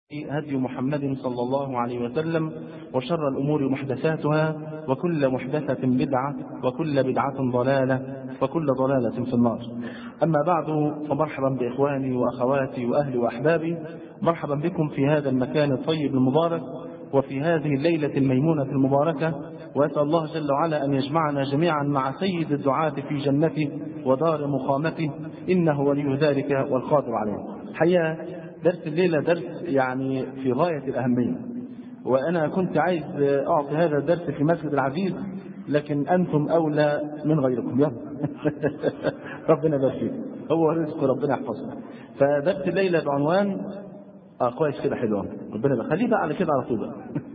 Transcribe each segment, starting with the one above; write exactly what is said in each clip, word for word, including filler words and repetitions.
هدي محمد صلى الله عليه وسلم، وشر الأمور محدثاتها، وكل محدثة بدعة، وكل بدعة ضلالة، وكل ضلالة في النار. أما بعد، فمرحبا بإخواني وأخواتي وأهلي وأحبابي، مرحبا بكم في هذا المكان الطيب المبارك وفي هذه الليلة الميمونة المباركة، وأسأل الله جل وعلا أن يجمعنا جميعا مع سيد الدعاة في جنته ودار مقامته، إنه ولي ذلك والقادر عليه. حقيقة درس الليلة درس يعني في غاية الأهمية، وأنا كنت عايز أعطي هذا الدرس في مسجد العزيز، لكن أنتم أولى من غيركم. يلا ربنا يبارك، هو رزق ربنا يحفظنا. فدرس الليلة بعنوان اه كويس كده، حلو، ربنا يبارك، خليه بقى على كده على طول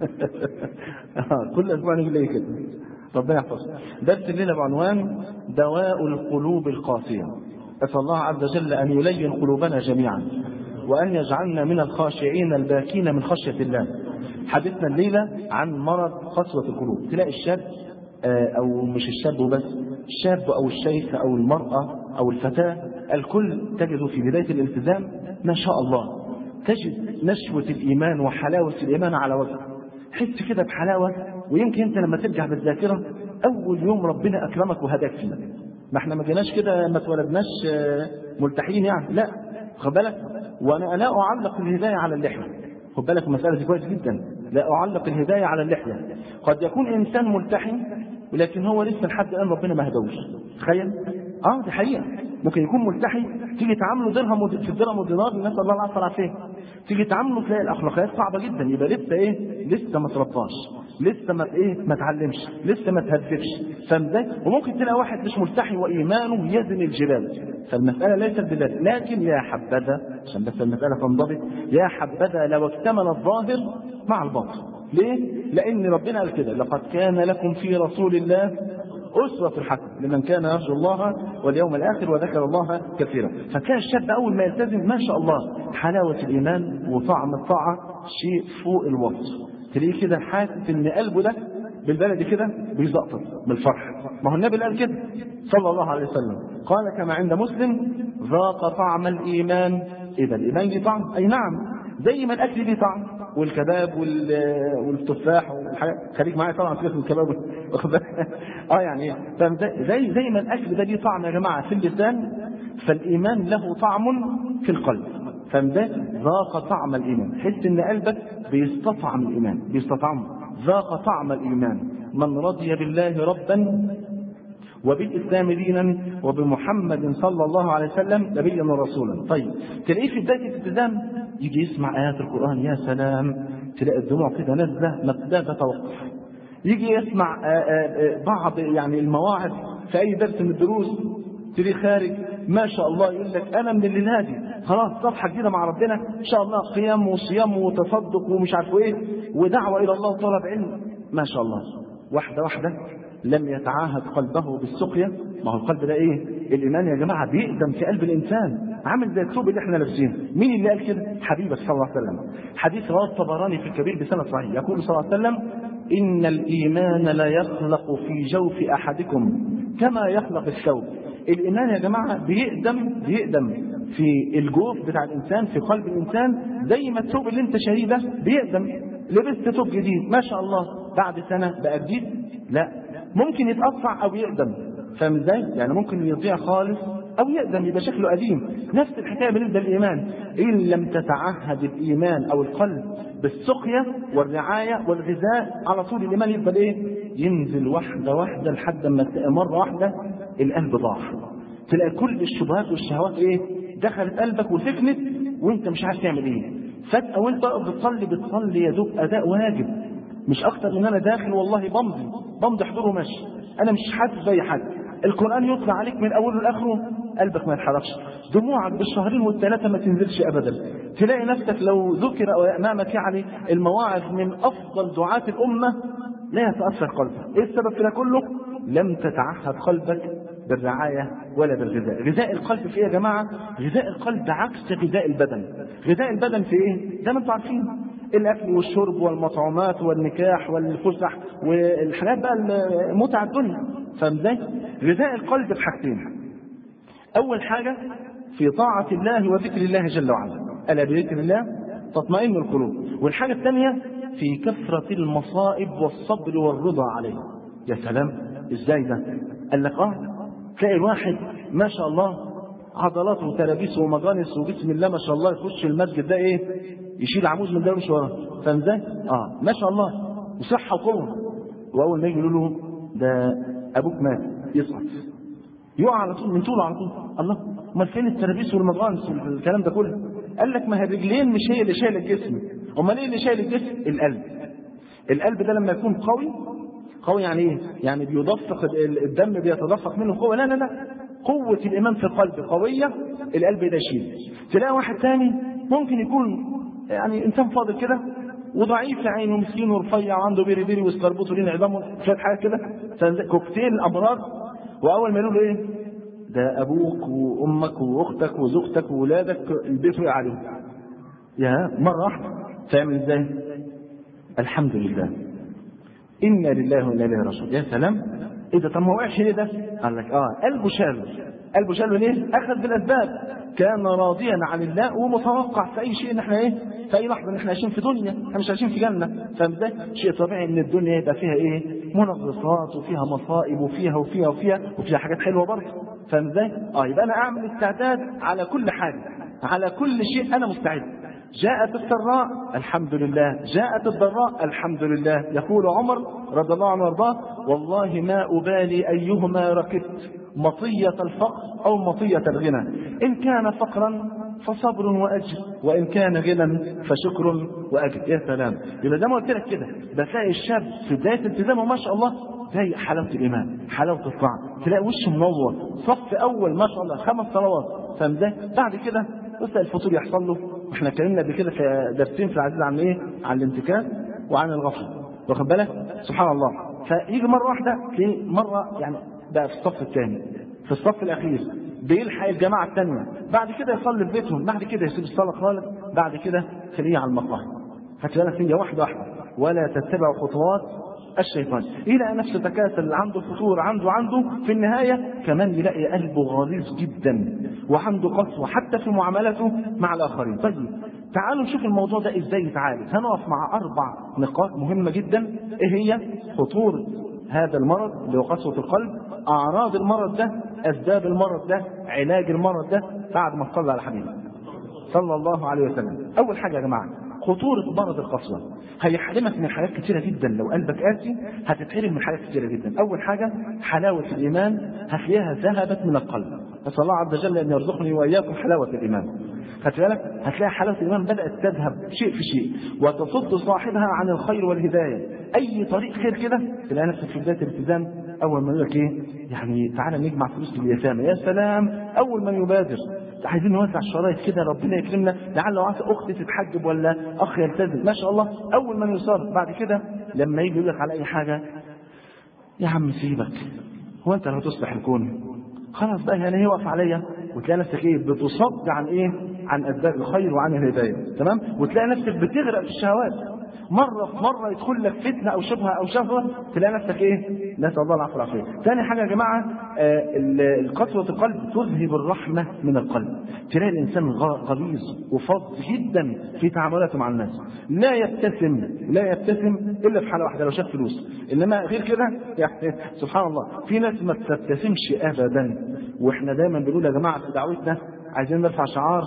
كل أسبوع نقول لي كده، ربنا يحفظنا. درس الليلة بعنوان دواء القلوب القاسية. أسأل الله عز وجل أن يلين قلوبنا جميعا، وأن يجعلنا من الخاشعين الباكين من خشية الله. حديثنا الليلة عن مرض قسوة القلوب. تلاقي الشاب أو مش الشاب وبس، الشاب أو الشيخ أو المرأة أو الفتاة، الكل تجد في بداية الالتزام ما شاء الله تجد نشوة الإيمان وحلاوة الإيمان على وجهه، حس كده بحلاوة. ويمكن أنت لما ترجع بالذاكرة أول يوم ربنا أكرمك وهداك فيه، ما احنا ما جيناش كده، ما اتولدناش ملتحين يعني، لا، خد بالك. وانا لا اعلق الهدايه على اللحيه، خد بالك المساله دي كويس جدا، لا اعلق الهدايه على اللحيه. قد يكون انسان ملتحي ولكن هو لسه لحد الان ربنا ما هدوش، تخيل. اه دي حقيقه، ممكن يكون ملتحي تيجي تعامله درهم في الدرهم والدينار، نسال الله العافيه والعافيه، تيجي تعامله تلاقي الاخلاقيات صعبه جدا، يبقى لسه ايه، لسه ما ترباش، لسه ما ايه، ما اتعلمش، لسه ما تهذبش، فاهم ازاي؟ وممكن تلاقي واحد مش ملتحي وايمانه يزن الجبال. فالمساله ليست بذلك، لكن يا حبذا، عشان بس المساله تنضبط، يا حبذا لو اكتمل الظاهر مع الباطن. ليه؟ لان ربنا قال كده: لقد كان لكم في رسول الله أسوة حسنة لمن كان يرجو الله واليوم الآخر وذكر الله كثيرا. فكان الشاب أول ما يلتزم ما شاء الله حلاوة الإيمان وطعم الطاعة شيء فوق الوصف، تلاقيه كده حاسس إن قلبه ده بالبلد كده بيزقطط بالفرح. ما هو النبي قال كده صلى الله عليه وسلم، قال كما عند مسلم: ذاق طعم الإيمان. إذا الإيمان ليه طعم؟ أي نعم، زي ما الأكل ليه طعم، والكباب والتفاح والحاجات، خليك معايا طبعا في الكباب اه يعني زي زي ما الاكل ده ليه طعم يا جماعه في اللسان، فالايمان له طعم في القلب. فده ذاق طعم الايمان، حس ان قلبك بيستطعم الايمان، بيستطعمه. ذاق طعم الايمان من رضي بالله ربا وبالاسلام دينا وبمحمد صلى الله عليه وسلم نبيا ورسولا. طيب تلاقيه في بدايه الالتزام يجي يسمع ايات القران، يا سلام، تلاقي الدموع كده نازله لا تتوقف. يجي يسمع بعض يعني المواعظ في اي درس من الدروس، تلاقيه خارج ما شاء الله يقول لك انا من الليله دي خلاص صفحه جديده مع ربنا ان شاء الله، قيام وصيام وتصدق ومش عارف ايه ودعوه الى الله وطلب علم، ما شاء الله. واحده واحده لم يتعاهد قلبه بالسقيا. ما هو القلب ده ايه؟ الايمان يا جماعه بيقدم في قلب الانسان، عامل زي الثوب اللي احنا لابسينه. مين اللي قال كده؟ حبيبك صلى الله عليه وسلم. حديث رواه الطبراني في الكبير بسند صحيح، يقول صلى الله عليه وسلم: ان الايمان لا يخلق في جوف احدكم كما يخلق الثوب. الايمان يا جماعه بيقدم بيقدم في الجوف بتاع الانسان، في قلب الانسان، زي ما الثوب اللي انت شاريه ده بيقدم. لبست ثوب جديد ما شاء الله، بعد سنه بقى جديد؟ لا، ممكن يتقطع او يقدم، فاهم ازاي؟ يعني ممكن يضيع خالص او يقدم يبقى شكله قديم. نفس الحكايه بالنسبه للايمان، ان لم تتعهد الايمان او القلب بالسقيا والرعايه والغذاء، على طول الايمان يفضل ايه؟ ينزل واحده واحده لحد ما مره واحده القلب ضاع، تلاقي كل الشبهات والشهوات ايه؟ دخلت قلبك وسكنت وانت مش عارف تعمل ايه. فجاه وانت بتصلي بتصلي يا دوب اداء واجب، مش اكتر من انا داخل والله بمضي بمضي حضور ومشي، انا مش حاسس باي حاجه. القران يطلع عليك من اوله لاخره قلبك ما يتحركش، دموعك بالشهرين والثلاثه ما تنزلش ابدا. تلاقي نفسك لو ذكر امامك يعني المواعظ من افضل دعاة الامه لا يتاثر قلبك. ايه السبب في ده كله؟ لم تتعهد قلبك بالرعايه ولا بالغذاء. غذاء القلب في ايه يا جماعه؟ غذاء القلب عكس غذاء البدن. غذاء البدن في ايه؟ زي ما انتم عارفين، الاكل والشرب والمطعومات والنكاح والفسح والحاجات بقى متع الدنيا، فاهم ازاي؟ غذاء القلب في حاجتين: اول حاجه في طاعه الله وذكر الله جل وعلا، الا بذكر الله تطمئن القلوب. والحاجة الثانية في كثرة المصائب والصبر والرضا عليها. يا سلام، ازاي ده؟ قال لك اه تلاقي الواحد ما شاء الله عضلاته وترابيس ومجانس وبسم الله ما شاء الله يخش المسجد ده ايه يشيل عمود من ده ويمشي وراه، فاهم ازاي؟ اه ما شاء الله وصحه وقوه، واول ما يجي يقولوا له ده ابوك مات يسقط يقع على طول من طوله على طول. الله، امال فين الترابيس والمجانس والكلام ده كله؟ قال لك ما هي الرجلين مش هي اللي شايله الجسم، امال ايه اللي شايل الجسم؟ القلب. القلب ده لما يكون قوي، قوي يعني ايه؟ يعني بيدفق الدم بيتدفق منه قوه. لا لا لا، قوه الايمان في القلب قويه، القلب ده يشيل. تلاقي واحد ثاني ممكن يكون يعني انسان فاضل كده وضعيف يا عينه ومسكين ورفيع وعنده بيري بيري وسكربوت ولين عظام شويه حاجات كده، كوكتيل امراض، واول ما يقولوا ايه ده ابوك وامك واختك وزوجتك واولادك البيت وقع عليهم، يا مره واحده تعمل ازاي؟ الحمد لله انا لله وانا اليه راجعون. يا سلام، ايه ده؟ طب ما وقعش ليه ده؟ قال لك اه قلبه شاله، قلبه شاله ليه؟ اخذ بالاسباب، كان راضيا عن الله ومتوقع في اي شيء ان احنا ايه؟ في اي لحظه ان احنا عايشين في دنيا، احنا مش عايشين في جنه، فاهم ازاي؟ شيء طبيعي ان الدنيا يبقى فيها ايه؟ منغصات وفيها مصائب وفيها وفيها وفيها وفيها حاجات حلوه برضه، فاهم ازاي؟ اه يبقى انا اعمل استعداد على كل حاجه، على كل شيء انا مستعد. جاءت السراء الحمد لله، جاءت الضراء الحمد لله. يقول عمر رضي الله عنه وارضاه والله ما أبالي أيهما ركبت، مطية الفقر أو مطية الغنى، إن كان فقرا فصبر وأجر، وإن كان غنى فشكر وأجر. يا سلام، يبقى زي ما قلت لك كده بتلاقي الشاب في بداية التزامه ما شاء الله زي حلاوة الإيمان، حلاوة الطاعة، تلاقي وشه منور، صف أول ما شاء الله خمس صلوات، فاهم ازاي؟ بعد كده بس الفطور يحصل له، واحنا اتكلمنا قبل كده في درسين في العزيز عن ايه؟ عن الانتكاس وعن الغفله، واخد بالك؟ سبحان الله، فيجي مره واحده تلاقيه مره يعني بقى في الصف الثاني، في الصف الاخير بيلحق الجماعه الثانيه، بعد كده يصلي في بيتهم، بعد كده يسيب الصلاه خالص، بعد كده تلاقيه على المقاهي. هتلاقي فيها واحده واحده، ولا تتبع خطوات الشيطان، الى نفسه تكاسل، عنده فتور، عنده عنده في النهايه كمان يلاقي قلبه غليظ جدا وعنده قسوه حتى في معاملته مع الاخرين. طيب تعالوا نشوف الموضوع ده ازاي يتعالج. هنقف مع اربع نقاط مهمه جدا. ايه هي؟ خطوره هذا المرض اللي هو قسوه القلب، اعراض المرض ده، اسباب المرض ده، علاج المرض ده، بعد ما صلى على حبيبه صلى الله عليه وسلم. اول حاجه يا جماعه خطورة مرض القسوة، هيحرمك من حاجات كتيرة جدا. لو قلبك قاسي هتتحرم من حاجات كتيرة جدا. أول حاجة حلاوة الإيمان هتلاقيها ذهبت من القلب، نسأل الله عز وجل أن يرزقني وإياكم حلاوة الإيمان. هتلاقي هتلاقي حلاوة الإيمان بدأت تذهب شيء في شيء وتصد صاحبها عن الخير والهداية. أي طريق خير كده تلاقي نفسك في بداية الالتزام أول ما يقول لك إيه؟ يعني تعالى نجمع فلوس لليتامى، يا سلام، أول ما يبادر عايزين نوزع الشرايط كده ربنا يكرمنا، لعل وعسى اختي تتحجب ولا اخ يلتزم، ما شاء الله اول ما يصار. بعد كده لما يجي يقول لك على اي حاجه يا عم سيبك، هو انت لو تصلح الكون خلاص بقى يعني يوقف عليا، وتلاقي نفسك ايه؟ بتصد عن ايه؟ عن اسباب الخير وعن الهدايه، تمام؟ وتلاقي نفسك بتغرق في الشهوات، مره في مره يدخل لك فتنه او شبهه او شهوه تلاقي نفسك ايه؟ نسال الله العفو والعافيه. ثاني حاجه يا جماعه آه قسوه القلب تذهب الرحمه من القلب، تلاقي الانسان غليظ وفظ جدا في تعاملاته مع الناس، لا يبتسم لا يبتسم الا في حاله واحده لو شاف فلوس، انما غير كده يعني سبحان الله في ناس ما تبتسمش ابدا. واحنا دايما بنقول يا جماعه في دعوتنا عايزين نرفع شعار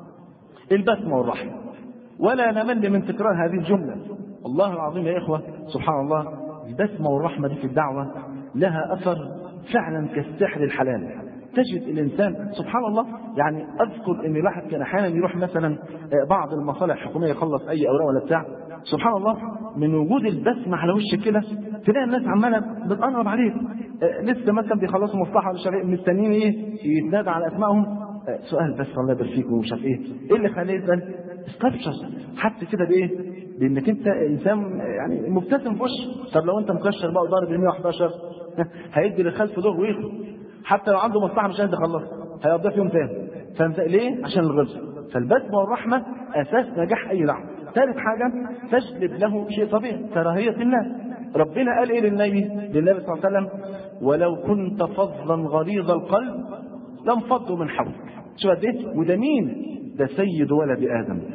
البسمه والرحمه، ولا نمل من تكرار هذه الجملة. والله العظيم يا إخوة سبحان الله البسمة والرحمة دي في الدعوة لها أثر فعلا كالسحر الحلال. تجد الإنسان سبحان الله، يعني أذكر أن الواحد كان أحيانا يروح مثلا بعض المصالح الحكومية يخلص أي أوراق ولا بتاع، سبحان الله من وجود البسمة على وشك كده تلاقي الناس عمالة بتقرب عليك، لسه مثلا بيخلصوا مصلحة ولا شيء مستنيين إيه يتنادى على أسمائهم، سؤال بس الله يبارك فيكم ومش عارف إيه، إيه اللي خليه يسأل؟ استبشر حتى كده بايه؟ بانك انت انسان يعني مبتسم في وشه. طب لو انت مكشر بقى وضارب ال مية وحداشر هيدي للخلف دور ويخلص، حتى لو عنده مصلحه مش قادر يخلصها هيقضيها في يوم تاني. فانت ليه؟ عشان الغلظ. فالبسمه والرحمه اساس نجاح اي دعوه. ثالث حاجه تجلب له شيء طبيعي كراهيه الناس. ربنا قال ايه للنبي للنبي صلى الله عليه وسلم؟ ولو كنت فظا غليظ القلب لانفضوا من حولك. شو قد ايه؟ وده مين؟ ده سيد ولد آدم،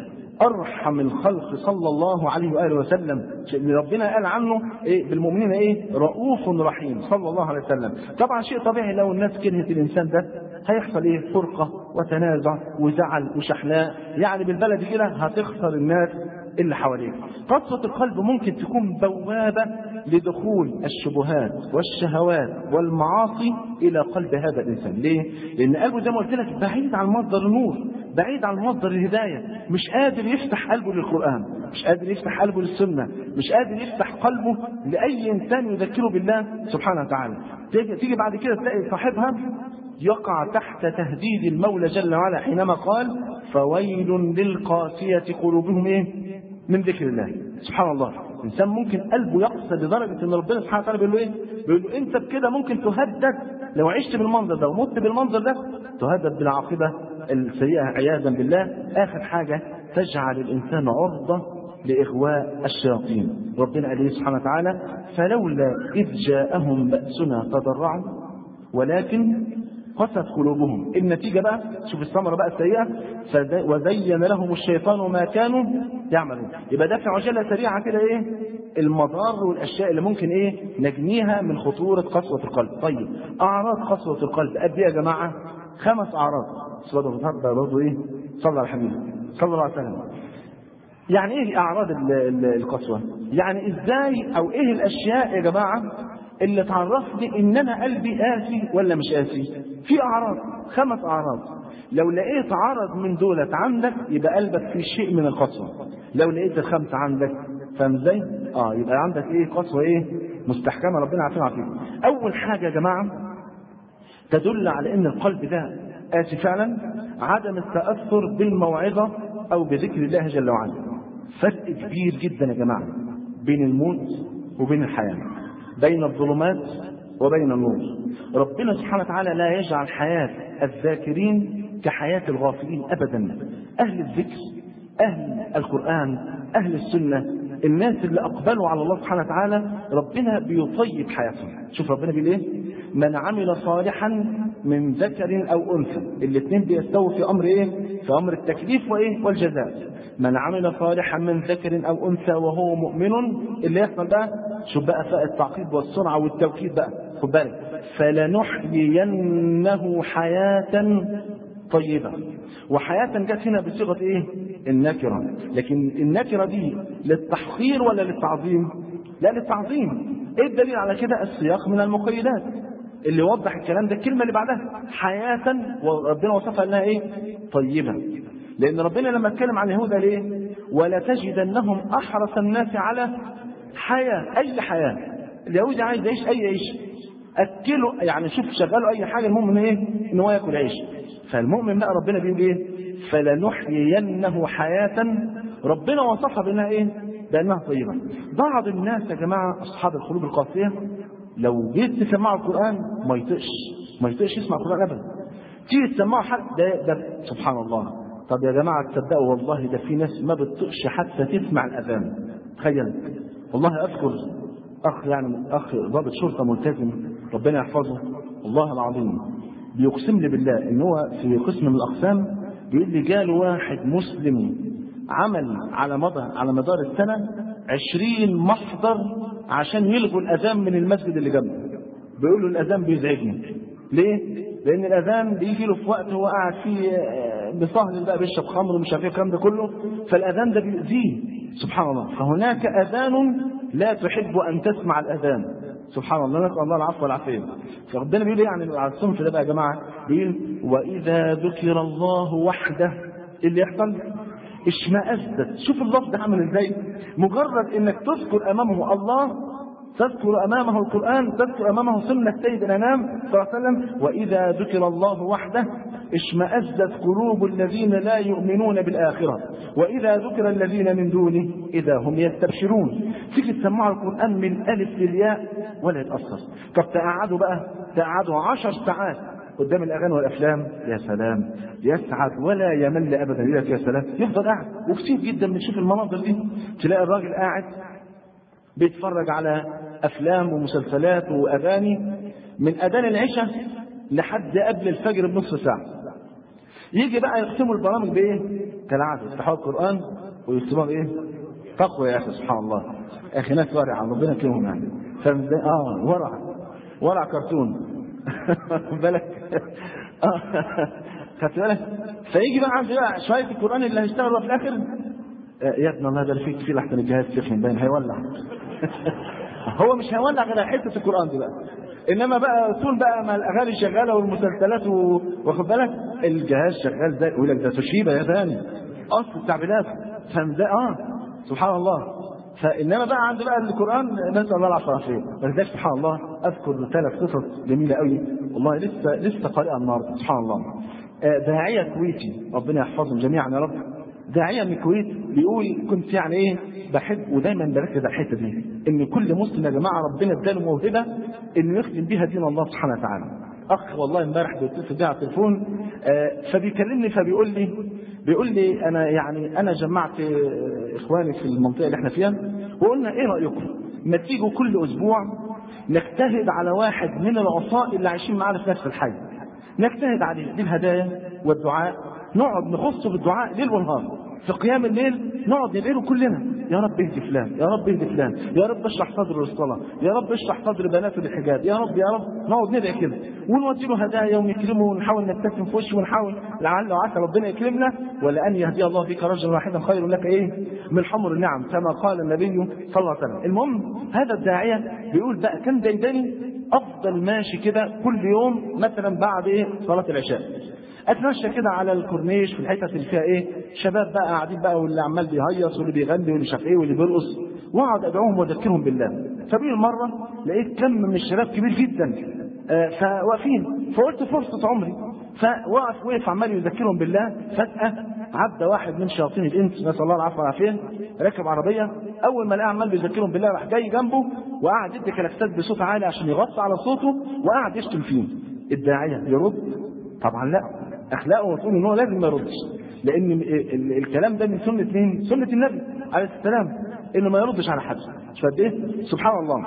أرحم الخلق صلى الله عليه وآله وسلم، ربنا قال عنه إيه بالمؤمنين إيه رؤوف رحيم صلى الله عليه وسلم. طبعا شيء طبيعي لو الناس كرهت الإنسان ده هيحصل إيه فرقة وتنازع وزعل وشحناء، يعني بالبلد كده هتخسر الناس اللي حواليك. قسوة القلب ممكن تكون بوابة لدخول الشبهات والشهوات والمعاصي إلى قلب هذا الإنسان. ليه؟ لأن قلبه زي ما قلت لك بعيد عن مصدر النور، بعيد عن مصدر الهداية، مش قادر يفتح قلبه للقرآن، مش قادر يفتح قلبه للسنة، مش قادر يفتح قلبه لأي إنسان يذكره بالله سبحانه وتعالى. تيجي بعد كده تلاقي صاحبها يقع تحت تهديد المولى جل وعلا حينما قال فويل للقاسية قلوبهم إيه؟ من ذكر الله. سبحان الله، الإنسان ممكن قلبه يقسى لدرجة أن ربنا سبحانه وتعالى بيقول له إيه؟ بيقول له أنت بكده ممكن تهدد لو عشت بالمنظر ده ومت بالمنظر ده، تهدد بالعاقبة السيئة عياذا بالله. آخر حاجة تجعل الإنسان عرضة لإغواء الشياطين. ربنا قال سبحانه وتعالى فلولا إذ جاءهم بأسنا تضرعوا ولكن قست قلوبهم. النتيجة بقى شوف الثمرة بقى السيئة وزين لهم الشيطان ما كانوا يعملون. يبقى ده في عجلة سريعة كده ايه المضار والاشياء اللي ممكن ايه نجنيها من خطورة قسوة القلب. طيب اعراض قسوة القلب قد ايه يا جماعة؟ خمس اعراض. صلى برضه ايه صلى على الحبيب صلى الله عليه وسلم. يعني ايه اعراض القسوة؟ يعني ازاي او ايه الاشياء يا جماعة اللي تعرفني ان انا قلبي قاسي ولا مش قاسي؟ في اعراض، خمس اعراض. لو لقيت عرض من دولت عندك يبقى قلبك في شيء من القسوة. لو لقيت الخمسة عندك فاهم ازاي؟ اه يبقى عندك ايه قسوة ايه مستحكمة ربنا عارفين عارفين. اول حاجة يا جماعة تدل على ان القلب ده قاسي فعلا عدم التأثر بالموعظة او بذكر الله جل وعلا. فرق كبير جدا يا جماعة بين الموت وبين الحياة، بين الظلمات وبين النور. ربنا سبحانه وتعالى لا يجعل حياة الذاكرين كحياة الغافلين أبدا. أهل الذكر، أهل القرآن، أهل السنة، الناس اللي أقبلوا على الله سبحانه وتعالى ربنا بيطيب حياتهم. شوف ربنا بيقول إيه؟ من عمل صالحا من ذكر أو أنثى. الاثنين بيستووا في أمر إيه؟ في أمر التكليف وإيه؟ والجزاء. من عمل صالحا من ذكر أو أنثى وهو مؤمن، اللي يحصل بقى شوف بقى فاء التعقيب والسرعة والتوكيد بقى خد بالك فلنحيينه حياة طيبة. وحياة جت هنا بصيغة ايه؟ النكرة. لكن النكرة دي للتحقير ولا للتعظيم؟ لا للتعظيم. ايه الدليل على كده؟ السياق من المقيدات اللي وضح الكلام ده. الكلمة اللي بعدها حياة وربنا وصفها انها ايه؟ طيبة. لان ربنا لما اتكلم عن اليهود ليه؟ ولا تجدنهم احرص الناس على حياة. اي حياة. اليهود عايز يعيش اي عيش، اكله يعني شوف شغاله اي حاجه المهم ان ايه؟ ان هو ياكل عيش. فالمؤمن بقى ربنا بيقول ايه؟ فلنحيينه حياه ربنا وصفها بانها ايه؟ بانها طيبه. بعض الناس يا جماعه اصحاب القلوب القاسيه لو جيت تسمعوا القران ما يطقش ما يطقش يسمع القران ابدا. تيجي تسمعوا حد ده, ده سبحان الله. طب يا جماعه تصدقوا والله ده في ناس ما بتطقش حتى تسمع الاذان. تخيل والله. اذكر اخ يعني اخ ضابط شرطه ملتزم ربنا يحفظه والله العظيم بيقسم لي بالله ان هو في قسم من الاقسام بيقول لي جاله واحد مسلم عمل على مدار على مدار السنه عشرين محضر عشان يلغوا الاذان من المسجد اللي جنبه. بيقول له الاذان بيزعجني. ليه؟ لان الاذان بيجي له في وقت هو قاعد فيه بصهل بقى بيشرب خمر ومش عارف ايه الكلام ده كله، فالاذان ده بيؤذيه. سبحان الله. فهناك اذان لا تحب ان تسمع الاذان. سبحان الله. نسال الله العفو والعافيه. فربنا بيقول يعني على الصنف ده بقى يا جماعه بيقول واذا ذكر الله وحده اللي يحصل اشمئزت. شوف اللفظ ده عامل ازاي؟ مجرد انك تذكر امامه الله، تذكر امامه القران، تذكر امامه سنه سيد الانام صلى الله عليه وسلم، واذا ذكر الله وحده اشمئزت قلوب الذين لا يؤمنون بالاخره، واذا ذكر الذين من دونه اذا هم يستبشرون. تيجي تسمعوا القران من الف للياء ولا يتاثر. طب تقعدوا بقى تقعدوا عشر ساعات قدام الاغاني والافلام، يا سلام يسعد ولا يمل ابدا. يقول لك يا سلام يفضل قاعد. وكثير جدا بنشوف المناظر دي، تلاقي الراجل قاعد بيتفرج على افلام ومسلسلات واغاني من اذان العشاء لحد قبل الفجر بنصف ساعه. يجي بقى يقسموا البرامج بايه؟ كالعاده يفتحوا القران ويكتبوها ايه؟ تقوى يا اخي سبحان الله. اخي ناس ورع ربنا يكرمهم يعني. فاهم ازاي؟ اه ورع ورع كرتون بالك اه خدت بالك؟ فيجي بقى عند بقى شويه القران اللي هيشتغلوا في الاخر يا ابن الله ده اللي فيك فيه لحسن الجهاز سخن باين هيولع هو مش هيولع غير حته القران دي بقى. انما بقى طول بقى ما الاغاني شغاله والمسلسلات واخد بالك الجهاز شغال زي يقول لك ده توشيبا يا ثاني اصل التعبيرات فاهم ازاي؟ اه سبحان الله. فانما بقى عند بقى القران نسال الله العافيه. ولذلك سبحان الله اذكر ثلاث قصص جميله قوي والله لسه لسه قارئها النهارده سبحان الله. داعيه كويتي ربنا يحفظهم جميعا يا رب. داعيه من الكويت بيقول كنت يعني ايه بحب ودايما بركز على الحته دي ان كل مسلم يا جماعه ربنا اداله موهبه انه يخدم بيها دين الله سبحانه وتعالى. اخ والله امبارح بيتصل بيا على التليفون فبيكلمني فبيقول لي بيقول لي انا يعني انا جمعت اخواني في المنطقه اللي احنا فيها وقلنا ايه رايكم ما تيجوا كل اسبوع نجتهد على واحد من العصاة اللي عايشين معانا في نفس الحي نجتهد عليه بالهدايا والدعاء نقعد نخصه بالدعاء ليل ونهار في قيام الليل نقعد ندعي كلنا يا رب اهدي فلان يا رب اهدي فلان يا رب اشرح صدره للصلاه يا رب اشرح صدر بناته للحجاب يا رب يا رب نقعد ندعي كده ونودي له هدايا ونكرمه ونحاول نبتسم في وشه ونحاول لعل وعسى ربنا يكرمنا ولان يهدي الله فيك رجلا واحدا خير لك ايه من حمر النعم كما قال النبي صلى الله عليه وسلم. المهم هذا الداعيه بيقول بقى كان دايداني افضل ماشي كده كل يوم مثلا بعد ايه صلاه العشاء اتمشى كده على الكورنيش في الحتت اللي فيها ايه شباب بقى قاعدين بقى واللي عمال بيهيص واللي بيغني واللي شاف ايه واللي بيرقص واقعد ادعوهم واذكرهم بالله. فبين مره لقيت كم من الشباب كبير جدا آه فواقفين فقلت فرصه عمري فوقف وقف عمال يذكرهم بالله. فجاه عدى واحد من شياطين الانس نسال الله العافيه والعافيه راكب عربيه اول ما لقى عمال بيذكرهم بالله راح جاي جنبه وقعد يدي كلاكسات بصوت عالي عشان يغطي على صوته وقعد يشتم فيه. الداعيه يرد؟ طبعا لا اخلاقه وصول ان هو لازم ما يردش لان الكلام ده من سنه مين؟ سنه النبي عليه السلام انه ما يردش على حد. مش قد ايه؟ سبحان الله.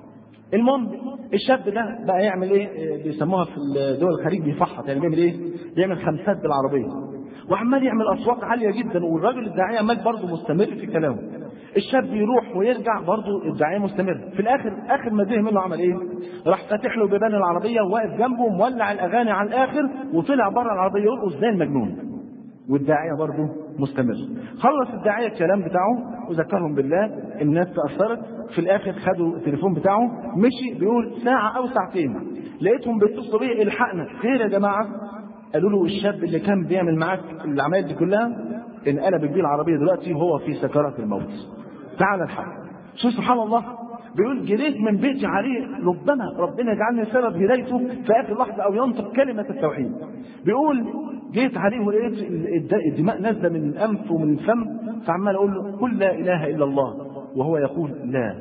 المهم الشاب ده بقى يعمل ايه بيسموها في دول الخليج بيفحط يعني بيعمل ايه؟ بيعمل خمسات بالعربيه وعمال يعمل اصوات عاليه جدا والراجل الداعيه عمال برضه مستمر في كلامه. الشاب يروح ويرجع برضه الداعيه مستمر. في الاخر اخر ما زهق منه عمل ايه؟ راح فاتح له بيبان العربيه وواقف جنبه مولع الاغاني على الاخر وطلع بره العربيه يرقص زي المجنون والداعيه برضه مستمر. خلص الداعيه الكلام بتاعه وذكرهم بالله الناس تاثرت. في الاخر خدوا التليفون بتاعه مشي بيقول ساعه او ساعتين لقيتهم بيتصلوا بيه الحقنا خير يا جماعه. قالوا له الشاب اللي كان بيعمل معاك العمليات دي كلها انقلب بيه العربيه دلوقتي وهو في سكرات الموت تعال الحق. شو سبحان الله بيقول جريت من بيتي عليه ربما ربنا يجعلني سبب هدايته في اخر لحظه او ينطق كلمه التوحيد. بيقول جيت عليه ولقيت الدماء نازله من الانف ومن الفم فعمال اقول له قل لا اله الا الله وهو يقول لا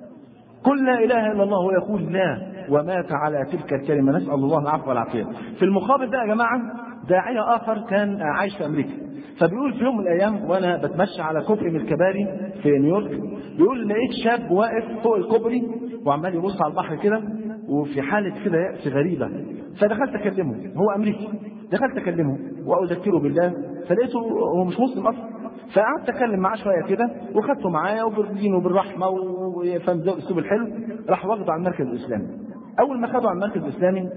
قل لا اله الا الله وهو يقول لا ومات على تلك الكلمه نسال الله العفو والعافيه. في المقابل ده يا جماعه داعيه اخر كان عايش في امريكا فبيقول في يوم من الايام وانا بتمشى على كوبري من الكباري في نيويورك بيقول لقيت شاب واقف فوق الكوبري وعمال يبص على البحر كده وفي حاله كده يأس غريبه. فدخلت اكلمه هو امريكي دخلت اكلمه واذكره بالله فلقيته هو مش مسلم اصلا فقعدت اتكلم معاه شويه كده وخدته معايا وبالدين وبالرحمه وفهم الاسلوب الحلو راح واخده على المركز الاسلامي. اول ما خده على المركز الاسلامي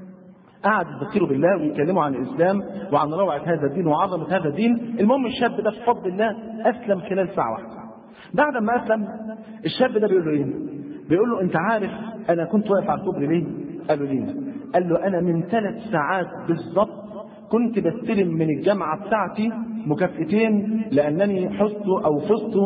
قعد يذكره بالله ويكلمه عن الاسلام وعن روعه هذا الدين وعظمه هذا الدين. المهم الشاب ده بفضل الله اسلم خلال ساعه واحده. بعد ما اسلم الشاب ده بيقول له ايه؟ بيقول له انت عارف انا كنت واقف على الكوبري ليه؟ قال له ليه؟ قال له انا من ثلاث ساعات بالضبط كنت بستلم من الجامعه بتاعتي مكافئتين لانني حزت او فزت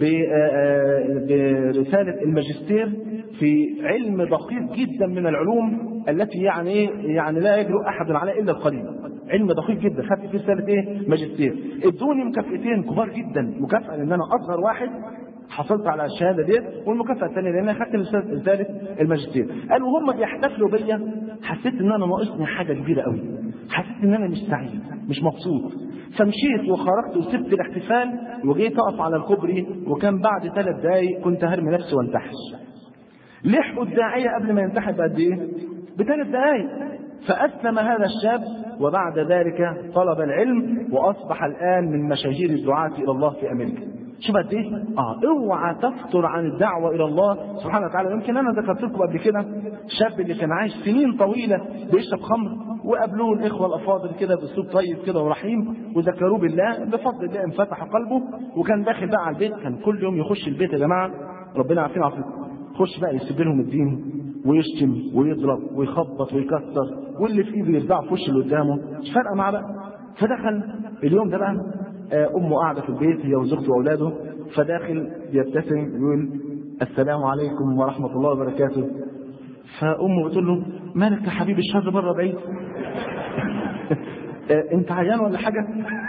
برساله الماجستير في علم دقيق جدا من العلوم التي يعني يعني لا يجرؤ احد عليها الا القليل. علم دقيق جدا خدت فيه رساله ايه؟ ماجستير. ادوني مكافئتين كبار جدا مكافاه لان انا اصغر واحد حصلت على الشهاده ديت والمكافاه الثانيه لان انا خدت رساله الماجستير. قالوا هم بيحتفلوا بيا حسيت ان انا ناقصني حاجه كبيره قوي. حسيت ان انا مش سعيد مش مبسوط فمشيت وخرجت وسبت الاحتفال وجيت اقف على الكوبري وكان بعد ثلاث دقايق كنت هرمي نفسي وانتحر. لحقوا الداعيه قبل ما ينتحر بقد ايه؟ بثلاث دقايق. فأسلم هذا الشاب، وبعد ذلك طلب العلم وأصبح الآن من مشاهير الدعاة إلى الله في أمريكا. شوف قد ايه؟ اه اوعى تفتر عن الدعوه الى الله سبحانه وتعالى. يمكن انا ذكرت لكم قبل كده الشاب اللي كان عايش سنين طويله بيشرب خمر، وقابلوه الاخوه الافاضل كده باسلوب طيب كده ورحيم، وذكروه بالله، بفضل الله انفتح قلبه، وكان داخل بقى على البيت. كان كل يوم يخش البيت يا جماعه، ربنا يعافينا ويعافيكم، يخش بقى يسيب لهم الدين ويشتم ويضرب ويخبط ويكسر، واللي في ايده يرزعه في وش اللي قدامه، مش فارقه معاه بقى. فدخل اليوم ده بقى امه قاعده في البيت هي وزوجته واولاده، فداخل يبتسم يقول السلام عليكم ورحمه الله وبركاته. فامه بتقول له مالك يا حبيبي الشر بره بعيد انت عيان ولا حاجه؟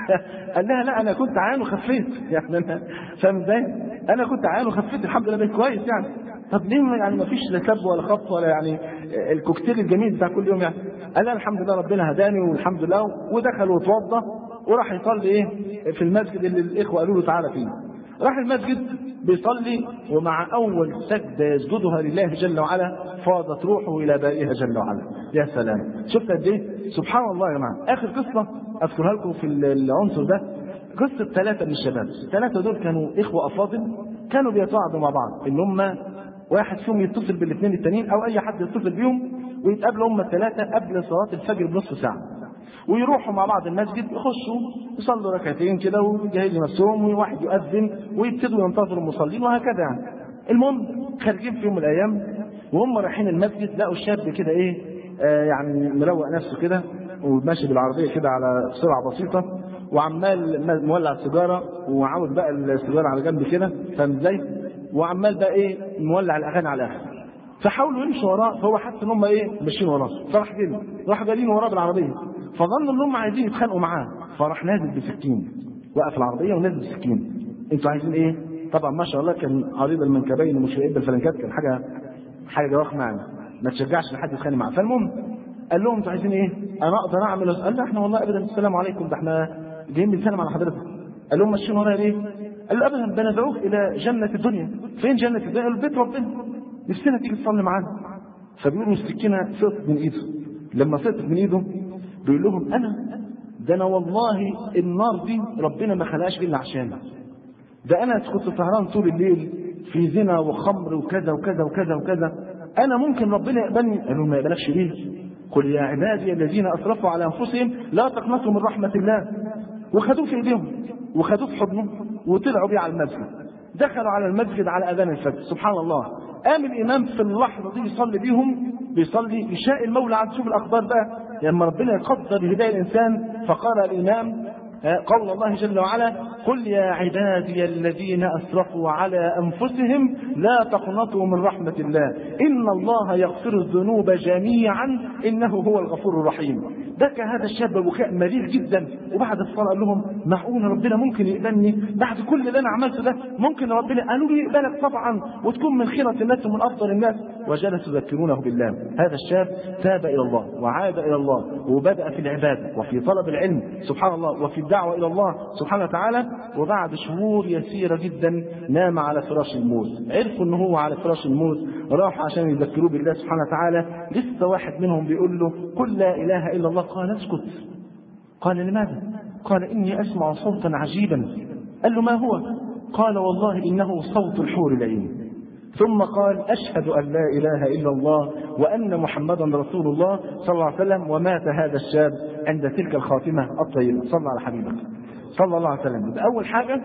قال لها لا انا كنت عيان وخفيت، يعني انا فاهم ازاي؟ انا كنت عيان وخفيت الحمد لله، بقيت كويس يعني. طب ليه يعني ما فيش لا سب ولا خبط ولا يعني الكوكتيل الجميل بتاع كل يوم يعني؟ قال لها الحمد لله ربنا هداني والحمد لله، ودخل واتوضى وراح يصلي ايه في المسجد اللي الاخوه قالوا له تعالى فيه. راح المسجد بيصلي، ومع اول سجده يسجدها لله جل وعلا فاضت روحه الى بارئها جل وعلا. يا سلام، شفت قد ايه؟ سبحان الله يا جماعه. اخر قصه اذكرها لكم في العنصر ده، قصه ثلاثه من الشباب. الثلاثه دول كانوا اخوه افاضل، كانوا بيتواعدوا مع بعض ان هم واحد فيهم يتصل بالاثنين التانيين او اي حد يتصل بيهم، ويتقابلوا هم الثلاثه قبل صلاه الفجر بنصف ساعه، ويروحوا مع بعض المسجد، يخشوا يصلوا ركعتين كده ويجهزوا نفسهم، وواحد يؤذن ويبتدوا ينتظروا المصلين، وهكذا يعني. المهم خارجين في يوم من الايام وهم رايحين المسجد، لقوا الشاب كده ايه آه يعني مروق نفسه كده وماشي بالعربيه كده على سرعه بسيطه، وعمال مولع السيجاره وعاود بقى السيجاره على جنب كده، فاهم ازاي؟ وعمال بقى ايه مولع الاغاني على الاخر. فحاولوا يمشوا وراه، فهو حس ان هم ايه ماشيين وراه، فراح جري، راح جارين وراه بالعربيه، فظنوا ان هم عايزين يتخانقوا معاه، فراح نازل بسكين، وقف العربيه ونازل بسكين. انتوا عايزين ايه؟ طبعا ما شاء الله كان عريض المنكبين ومش هيقبل الفلنكات، كان حاجه حاجه جواخ معنا، ما تشجعش لحد يتخانق معاه. فالمهم قال لهم انتوا عايزين ايه؟ انا اقدر اعمل؟ قال له احنا والله ابدا السلام عليكم، ده احنا جايين بنسلم على حضرتك. قال لهم ماشيين ورايا ليه؟ قال له ابدا بندعوك الى جنه الدنيا. فين جنه الدنيا؟ قال له بيت ربنا، نفسنا تيجي تصلي معانا. فبيقولوا السكينه سقطت من ايده. لما سقطت من ايده بيقول لهم انا ده انا والله النار دي ربنا ما خلقهاش الا عشانها، ده انا كنت سهران طول الليل في زنا وخمر وكذا وكذا وكذا وكذا، انا ممكن ربنا يقبلني؟ قالوا ما يقبلكش ليه؟ قل يا عبادي الذين اسرفوا على انفسهم لا تقنطوا من رحمه الله. وخدوه في ايديهم وخدوه في حضنه وطلعوا بيه على المسجد. دخلوا على المسجد على اذان الفجر، سبحان الله، قام الامام في اللحظه دي يصلي بيهم، بيصلي يشاء المولى عز وجل. الاخبار بقى لما ربنا يقدر هدايه الانسان، فقال الامام قول الله جل وعلا قل يا عبادي الذين اسرفوا على انفسهم لا تقنطوا من رحمه الله ان الله يغفر الذنوب جميعا انه هو الغفور الرحيم. بكى هذا الشاب بكاء مرير جدا، وبعد الصلاه قال لهم معقول ربنا ممكن يقبلني بعد كل اللي انا عملته ده؟ ممكن ربنا؟ قالوا لي يقبلك طبعا وتكون من خيره الناس ومن افضل الناس. وجلسوا يذكرونه بالله. هذا الشاب تاب الى الله وعاد الى الله وبدا في العباده وفي طلب العلم سبحان الله وفي الدعوه الى الله سبحانه وتعالى. وبعد شهور يسيره جدا نام على فراش الموت. عرفوا ان هو على فراش الموت، راحوا عشان يذكروه بالله سبحانه وتعالى. لسه واحد منهم بيقول له قل لا اله الا الله. قال اسكت. قال لماذا؟ قال اني اسمع صوتا عجيبا. قال له ما هو؟ قال والله انه صوت الحور العين. ثم قال اشهد ان لا اله الا الله وان محمدا رسول الله صلى الله عليه وسلم. ومات هذا الشاب عند تلك الخاتمه الطيبه. صلى على حبيبك صلى الله عليه وسلم. اول حاجه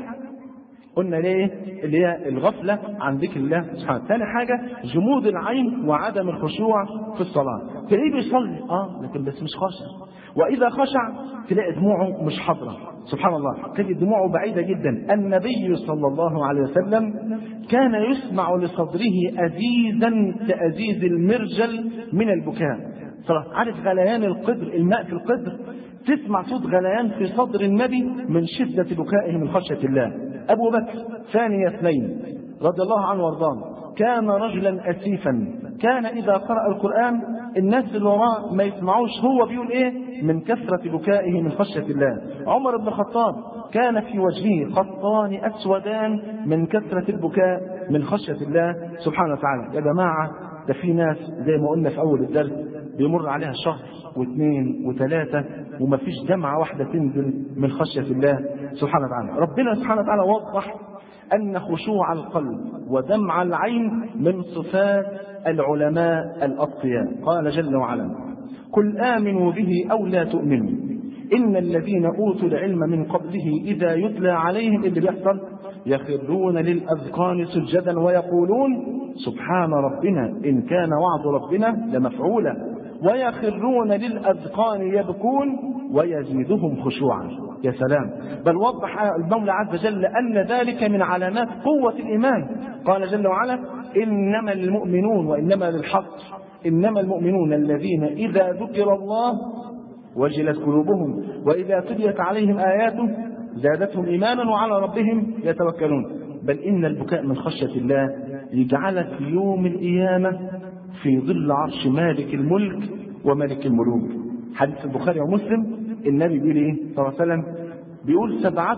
قلنا ليه اللي هي الغفله عن ذكر الله سبحانه. ثاني حاجه جمود العين وعدم الخشوع في الصلاه. تلاقيه بيصلي اه لكن بس مش خاشع، واذا خشع تلاقي دموعه مش حاضره سبحان الله، تلاقي دموعه بعيده جدا. النبي صلى الله عليه وسلم كان يسمع لصدره ازيزا كازيز المرجل من البكاء. صراحة عارف غليان القدر، الماء في القدر، تسمع صوت غليان في صدر النبي من شده بكائه من خشيه الله. ابو بكر ثاني اثنين رضي الله عنه وارضاه كان رجلا اسيفا، كان اذا قرأ القرآن الناس اللي وراه ما يسمعوش هو بيقول ايه من كثرة بكائه من خشية الله. عمر بن الخطاب كان في وجهه خطان اسودان من كثرة البكاء من خشية الله سبحانه وتعالى. يا جماعة ده في ناس زي ما قلنا في اول الدرس بيمر عليها شهر واثنين وثلاثة ومفيش دمعة واحدة تنزل من خشية الله سبحانه وتعالى. ربنا سبحانه وتعالى وضح أن خشوع القلب ودمع العين من صفات العلماء الأتقياء. قال جل وعلا: قل آمنوا به أو لا تؤمنوا إن الذين أوتوا العلم من قبله إذا يتلى عليهم اللي بيحصل يخرون للأذقان سجدا ويقولون سبحان ربنا إن كان وعد ربنا لمفعولا ويخرون للأذقان يبكون ويزيدهم خشوعا. يا سلام. بل وضح المولى عز وجل أن ذلك من علامات قوة الإيمان. قال جل وعلا: إنما المؤمنون، وإنما للحق، إنما المؤمنون الذين إذا ذكر الله وجلت قلوبهم وإذا تليت عليهم آياته زادتهم إيمانا وعلى ربهم يتوكلون. بل إن البكاء من خشية الله يجعلك يوم القيامة في ظل عرش مالك الملك وملك الملوك. حديث البخاري ومسلم النبي بيقول ايه صلى الله عليه وسلم؟ بيقول: سبعة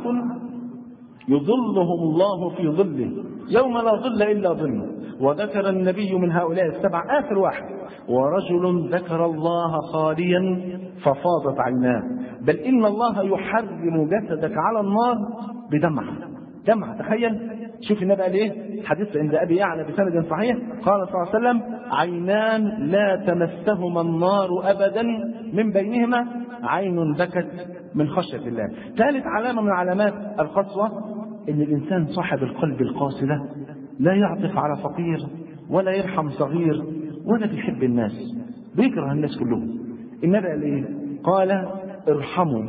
يظلهم الله في ظله يوم لا ظل إلا ظله. وذكر النبي من هؤلاء السبع آخر واحد: ورجل ذكر الله خاليا ففاضت عيناه. بل إن الله يحرم جسدك على النار بدمعة. دمعة. تخيل. شوف النبي قال ايه؟ حديث عند أبي يعلى بسند صحيح. قال صلى الله عليه وسلم: عينان لا تمسهما النار أبدا من بينهما عين بكت من خشية الله. ثالث علامة من علامات القسوة إن الإنسان صاحب القلب القاسي ده لا يعطف على فقير ولا يرحم صغير ولا بيحب الناس، بيكره الناس كلهم. النبي قال ايه؟ قال: ارحموا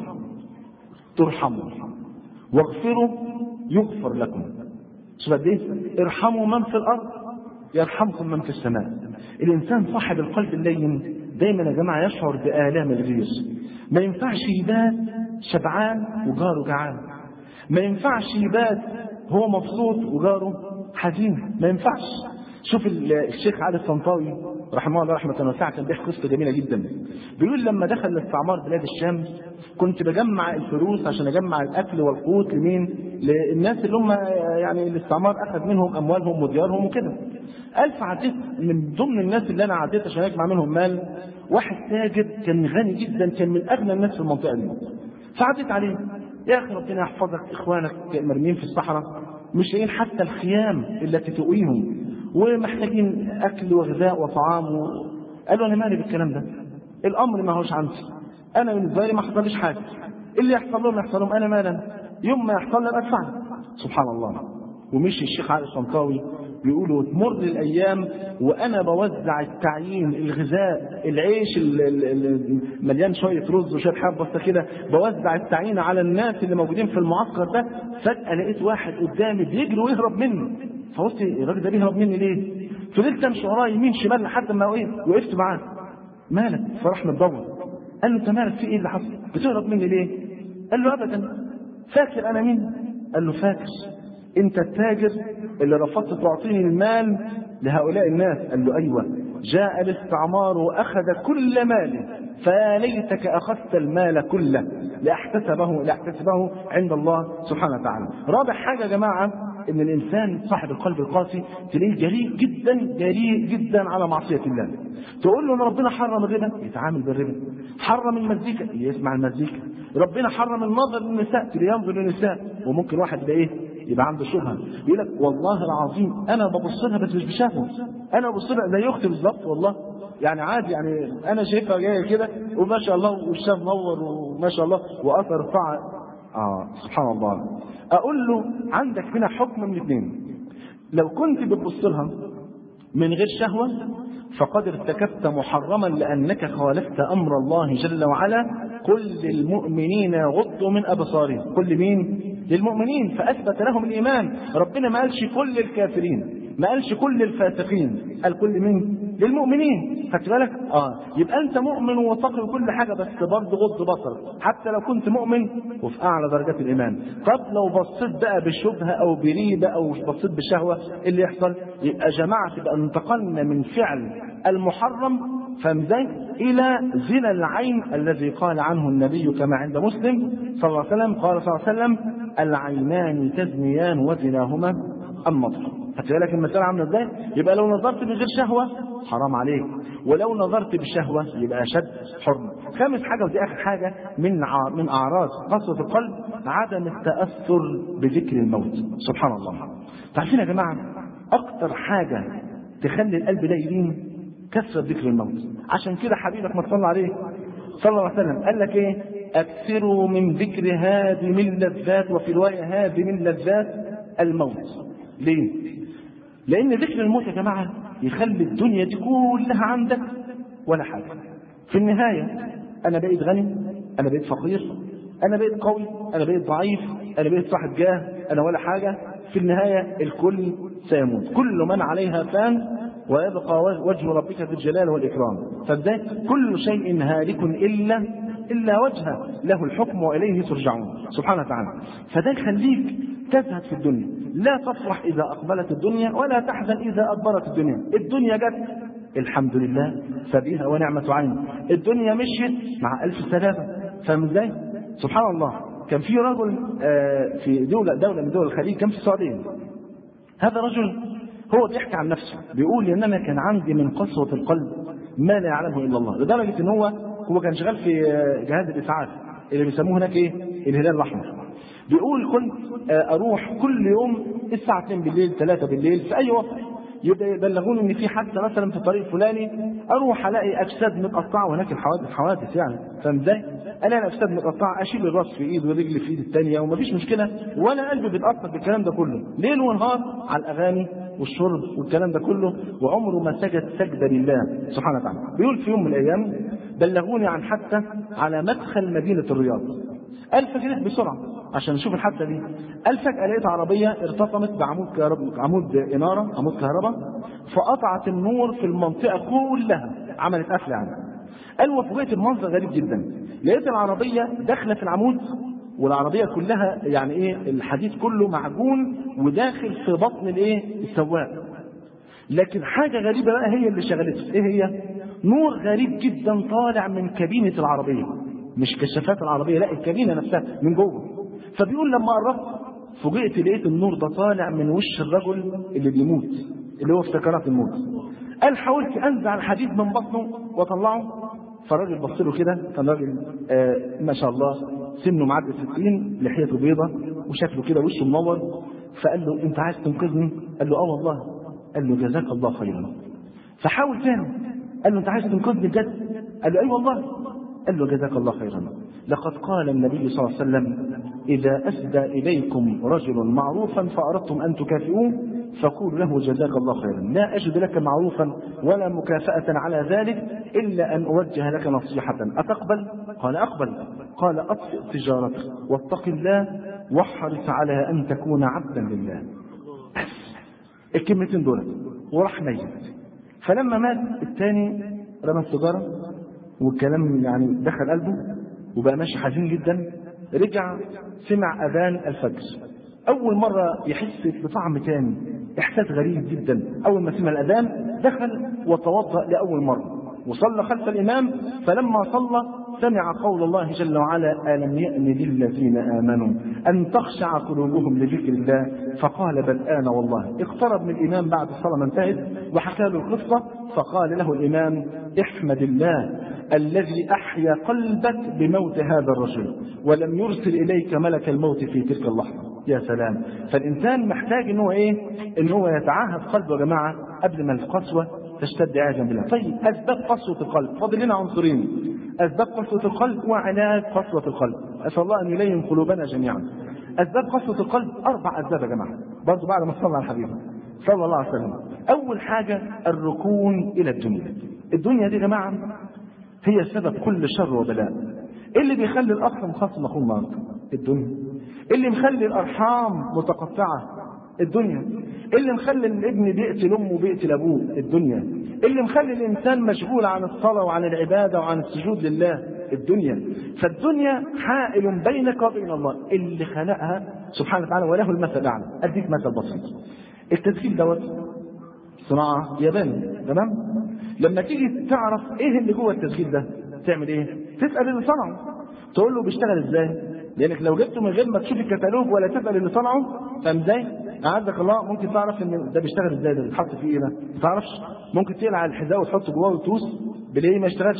ترحموا واغفروا يغفر لكم. شوف قد ايه؟ ارحموا من في الارض يرحمكم من في السماء. الانسان صاحب القلب اللين دايما يا جماعه يشعر بآلام الغير. ما ينفعش يبات شبعان وجاره جعان، ما ينفعش يبات هو مبسوط وجاره حزين، ما ينفعش. شوف الشيخ علي الطنطاوي رحمه الله رحمه واسعه كان بيحكي قصه جميله جدا. بيقول: لما دخل الاستعمار بلاد الشام كنت بجمع الفلوس عشان اجمع الاكل والقوت لمين؟ للناس اللي هم يعني الاستعمار اخذ منهم اموالهم وديارهم وكده. قال: فعديت من ضمن الناس اللي انا عديت عشان اجمع منهم مال واحد تاجر كان غني جدا، كان من اغنى الناس في المنطقه دي. فعديت عليه: يا اخي ربنا يحفظك، اخوانك مرميين في الصحراء مش لاقيين حتى الخيام التي تؤويهم ومحتاجين اكل وغذاء وطعام. قال له: انا مالي بالكلام ده، الامر ما هوش عندي، انا بالنسبه لي ما حصلش حاجه، اللي يحصل لهم يحصل لهم، انا مالا، يوم ما يحصل لي ادفع. سبحان الله. ومشي الشيخ علي الطنطاوي بيقولوا: تمر الايام وانا بوزع التعيين، الغذاء، العيش المليان شويه رز وشويه حبه بس كده، بوزع التعيين على الناس اللي موجودين في المعسكر ده. فجاه لقيت واحد قدامي بيجري ويهرب مني. فقلت: الراجل ده بيهرب مني ليه؟ فضلت امشي وراه يمين شمال لحد ما وقفت معاه. مالك؟ فراح متدور. قال له: انت مالك؟ في ايه اللي حصل؟ بتهرب مني ليه؟ قال له: ابدا. فاكر انا مين؟ قال له: فاكر، انت التاجر اللي رفضت تعطيني المال لهؤلاء الناس. قال له: ايوه. جاء الاستعمار واخذ كل ماله، فيا ليتك اخذت المال كله لاحتسبه لاحتسبه عند الله سبحانه وتعالى. رابع حاجه يا جماعه ان الانسان صاحب القلب القاسي تلاقيه جريء جدا جريء جدا على معصيه الله. تقول له ان ربنا حرم الربا يتعامل بالربا، حرم المزيكا يسمع المزيكا، ربنا حرم النظر للنساء ينظر للنساء. وممكن واحد يبقى ايه؟ يبقى عنده شبهه يقول لك: والله العظيم انا ببص لها بس مش بشهوه، انا ببص لها زي اختي بالظبط والله، يعني عادي، يعني انا شايفها جايه كده وما شاء الله وشها منور وما شاء الله واثر الطاعه. اه سبحان الله. اقول له: عندك هنا حكم من اثنين، لو كنت بتبص لها من غير شهوه فقد ارتكبت محرما لانك خالفت امر الله جل وعلا. قل للمؤمنين يغضوا من ابصارهم. قل مين؟ للمؤمنين، فاثبت لهم الايمان. ربنا ما قالش كل الكافرين، ما قالش كل الفاسقين، قال كل مين؟ للمؤمنين. خدت بالك؟ اه يبقى انت مؤمن وتقي وكل حاجه، بس برضه غض بصرك حتى لو كنت مؤمن وفي اعلى درجات الايمان. طب لو بصيت بقى بشبهه او بريبه او بصيت بشهوه، ايه اللي يحصل؟ يبقى جماعه تبقى انتقلنا من فعل المحرم فمزاي الى زنا العين الذي قال عنه النبي كما عند مسلم صلى الله عليه وسلم. قال صلى الله عليه وسلم: العينان تزنيان وزناهما النظر. هتلاقي لك المسألة عاملة ازاي؟ يبقى لو نظرت بغير شهوة حرام عليك، ولو نظرت بشهوة يبقى أشد حرمة. خامس حاجة ودي آخر حاجة من من أعراض قسوة القلب، عدم التأثر بذكر الموت. سبحان الله. تعرفين يا جماعة أكتر حاجة تخلي القلب ده يلين كثرة ذكر الموت. عشان كده حبيبك ما تصلى عليه صلى الله عليه وسلم قال لك ايه؟ اكثروا من ذكر هادم اللذات، وفي روايه هادم اللذات الموت. ليه؟ لان ذكر الموت يا جماعه يخلي الدنيا دي كلها عندك ولا حاجه. في النهايه انا بقيت غني، انا بقيت فقير، انا بقيت قوي، انا بقيت ضعيف، انا بقيت صاحب جاه، انا ولا حاجه. في النهايه الكل سيموت، كل من عليها فان ويبقى وجه ربك ذو الجلال والإكرام. فازاي؟ كل شيء هالك إلا إلا وجهه، له الحكم وإليه ترجعون سبحانه وتعالى. فده يخليك تزهد في الدنيا، لا تفرح إذا أقبلت الدنيا ولا تحزن إذا أدبرت الدنيا. الدنيا جت الحمد لله فبها ونعمة عين، الدنيا مشيت مع ألف سلامة. فاهم ازاي؟ سبحان الله. كان في رجل في دولة دولة من دول الخليج، كان في السعودية. هذا رجل هو بيحكي عن نفسه، بيقول ان انا كان عندي من قسوة القلب ما لا يعلمه الا الله، لدرجة ان هو هو كان شغال في جهاز الاسعاف اللي بيسموه هناك ايه؟ الهلال الاحمر. بيقول كنت اروح كل يوم الساعة اتنين بالليل ثلاثة بالليل في اي وقت يبلغوني ان في حادثة مثلا في الطريق الفلاني، اروح الاقي اجساد متقطعة، وهناك الحوادث حوادث يعني، فاهم ازاي؟ الاقي الاجساد متقطعة، اشيل الراس في ايد والرجل في ايد الثانية ومفيش مشكلة، ولا قلبي بيتأثر بالكلام ده كله، ليل ونهار على الاغاني والشرب والكلام ده كله، وعمره ما سجد سجدة لله سبحانه وتعالى. بيقول في يوم من الايام بلغوني عن حادثة على مدخل مدينة الرياض. قال فجريت بسرعة عشان اشوف الحادثة دي. قال فجأة لقيت عربية ارتطمت بعمود كهرباء، عمود إنارة، عمود كهرباء، فقطعت النور في المنطقة كلها، عملت قفلة يعني. قال وفوجئت بمنظر غريب جدا، لقيت العربية داخلة في العمود، والعربية كلها يعني ايه الحديد كله معجون وداخل في بطن الايه السواق. لكن حاجة غريبة بقى هي اللي شغلته، ايه هي؟ نور غريب جدا طالع من كابينة العربية، مش كشافات العربية، لا الكابينة نفسها من جوه. فبيقول لما قربت فوجئت لقيت النور ده طالع من وش الرجل اللي بيموت، اللي هو في سكرات الموت. قال حاولت انزع الحديد من بطنه واطلعه، فالراجل بص له كده، كان راجل آه ما شاء الله سنه معدي الستين، لحيته بيضة وشكله كده وشه منور. فقال له انت عايز تنقذني؟ قال له اه والله. قال له جزاك الله خيرا. فحاول تاني، قال له انت عايز تنقذني بجد؟ قال له اي والله. قال له جزاك الله خيرا، لقد قال النبي صلى الله عليه وسلم إذا أسدى إليكم رجل معروفا فأردتم أن تكافئوه فقولوا له جزاك الله خيرا، لا أجد لك معروفا ولا مكافأة على ذلك إلا أن أوجه لك نصيحة، أتقبل؟ قال أقبل. قال أطفئ تجارتك واتق الله واحرص على أن تكون عبدا لله. الكلمتين دول وراح ميت. فلما مات الثاني رمى السيجارة والكلام يعني دخل قلبه وبقى ماشي حزين جدا. رجع سمع أذان الفجر، أول مرة يحس بطعم تاني، إحساس غريب جدا. أول ما سمع الأذان دخل وتوضأ لأول مرة وصلى خلف الإمام. فلما صلى سمع قول الله جل وعلا ألم يأن للذين آمنوا أن تخشع قلوبهم لذكر الله. فقال بل آن والله. اقترب من الإمام بعد الصلاة ما انتهت وحكى له القصة، فقال له الإمام احمد الله الذي أحيا قلبك بموت هذا الرجل ولم يرسل إليك ملك الموت في تلك اللحظة. يا سلام. فالإنسان محتاج إن هو إيه؟ إن هو يتعاهد قلبه يا جماعة قبل ما القسوة تشتد عياذا بالله. طيب أسباب قسوة القلب، فاضل لنا عنصرين: أسباب قسوة القلب وعلاج قسوة القلب. أسأل الله أن يلين قلوبنا جميعا. أسباب قسوة القلب أربع أسباب يا جماعة، برضه بعد ما صلى على الحبيب صلى الله عليه وسلم. أول حاجة الركون إلى الدنيا. الدنيا دي يا جماعة هي سبب كل شر وبلاء. اللي بيخلي الأخ مخاصم أخوه النهارده الدنيا، اللي مخلي الأرحام متقطعة الدنيا، اللي مخلي الابن بيقتل أمه وبيقتل أبوه الدنيا، اللي مخلي الإنسان مشغول عن الصلاة وعن العبادة وعن السجود لله الدنيا. فالدنيا حائل بينك وبين الله اللي خلقها سبحانه وتعالى وله المثل الأعلى. أديك مثل بسيط: التدخين دوت صناعة ياباني، تمام؟ لما تيجي تعرف ايه اللي جوه التدخين ده تعمل ايه؟ تسأل اللي صنعه، تقول له بيشتغل ازاي؟ لانك لو جبته من غير ما تشوف الكتالوج ولا تسأل اللي صنعه، فاهم ازاي؟ أعزك الله ممكن تعرف ان ده بيشتغل ازاي، ده بيتحط فيه ايه ده؟ ما تعرفش. ممكن تقلع الحذاء وتحطه جواه وتدوس بالايه ما يشتغلش،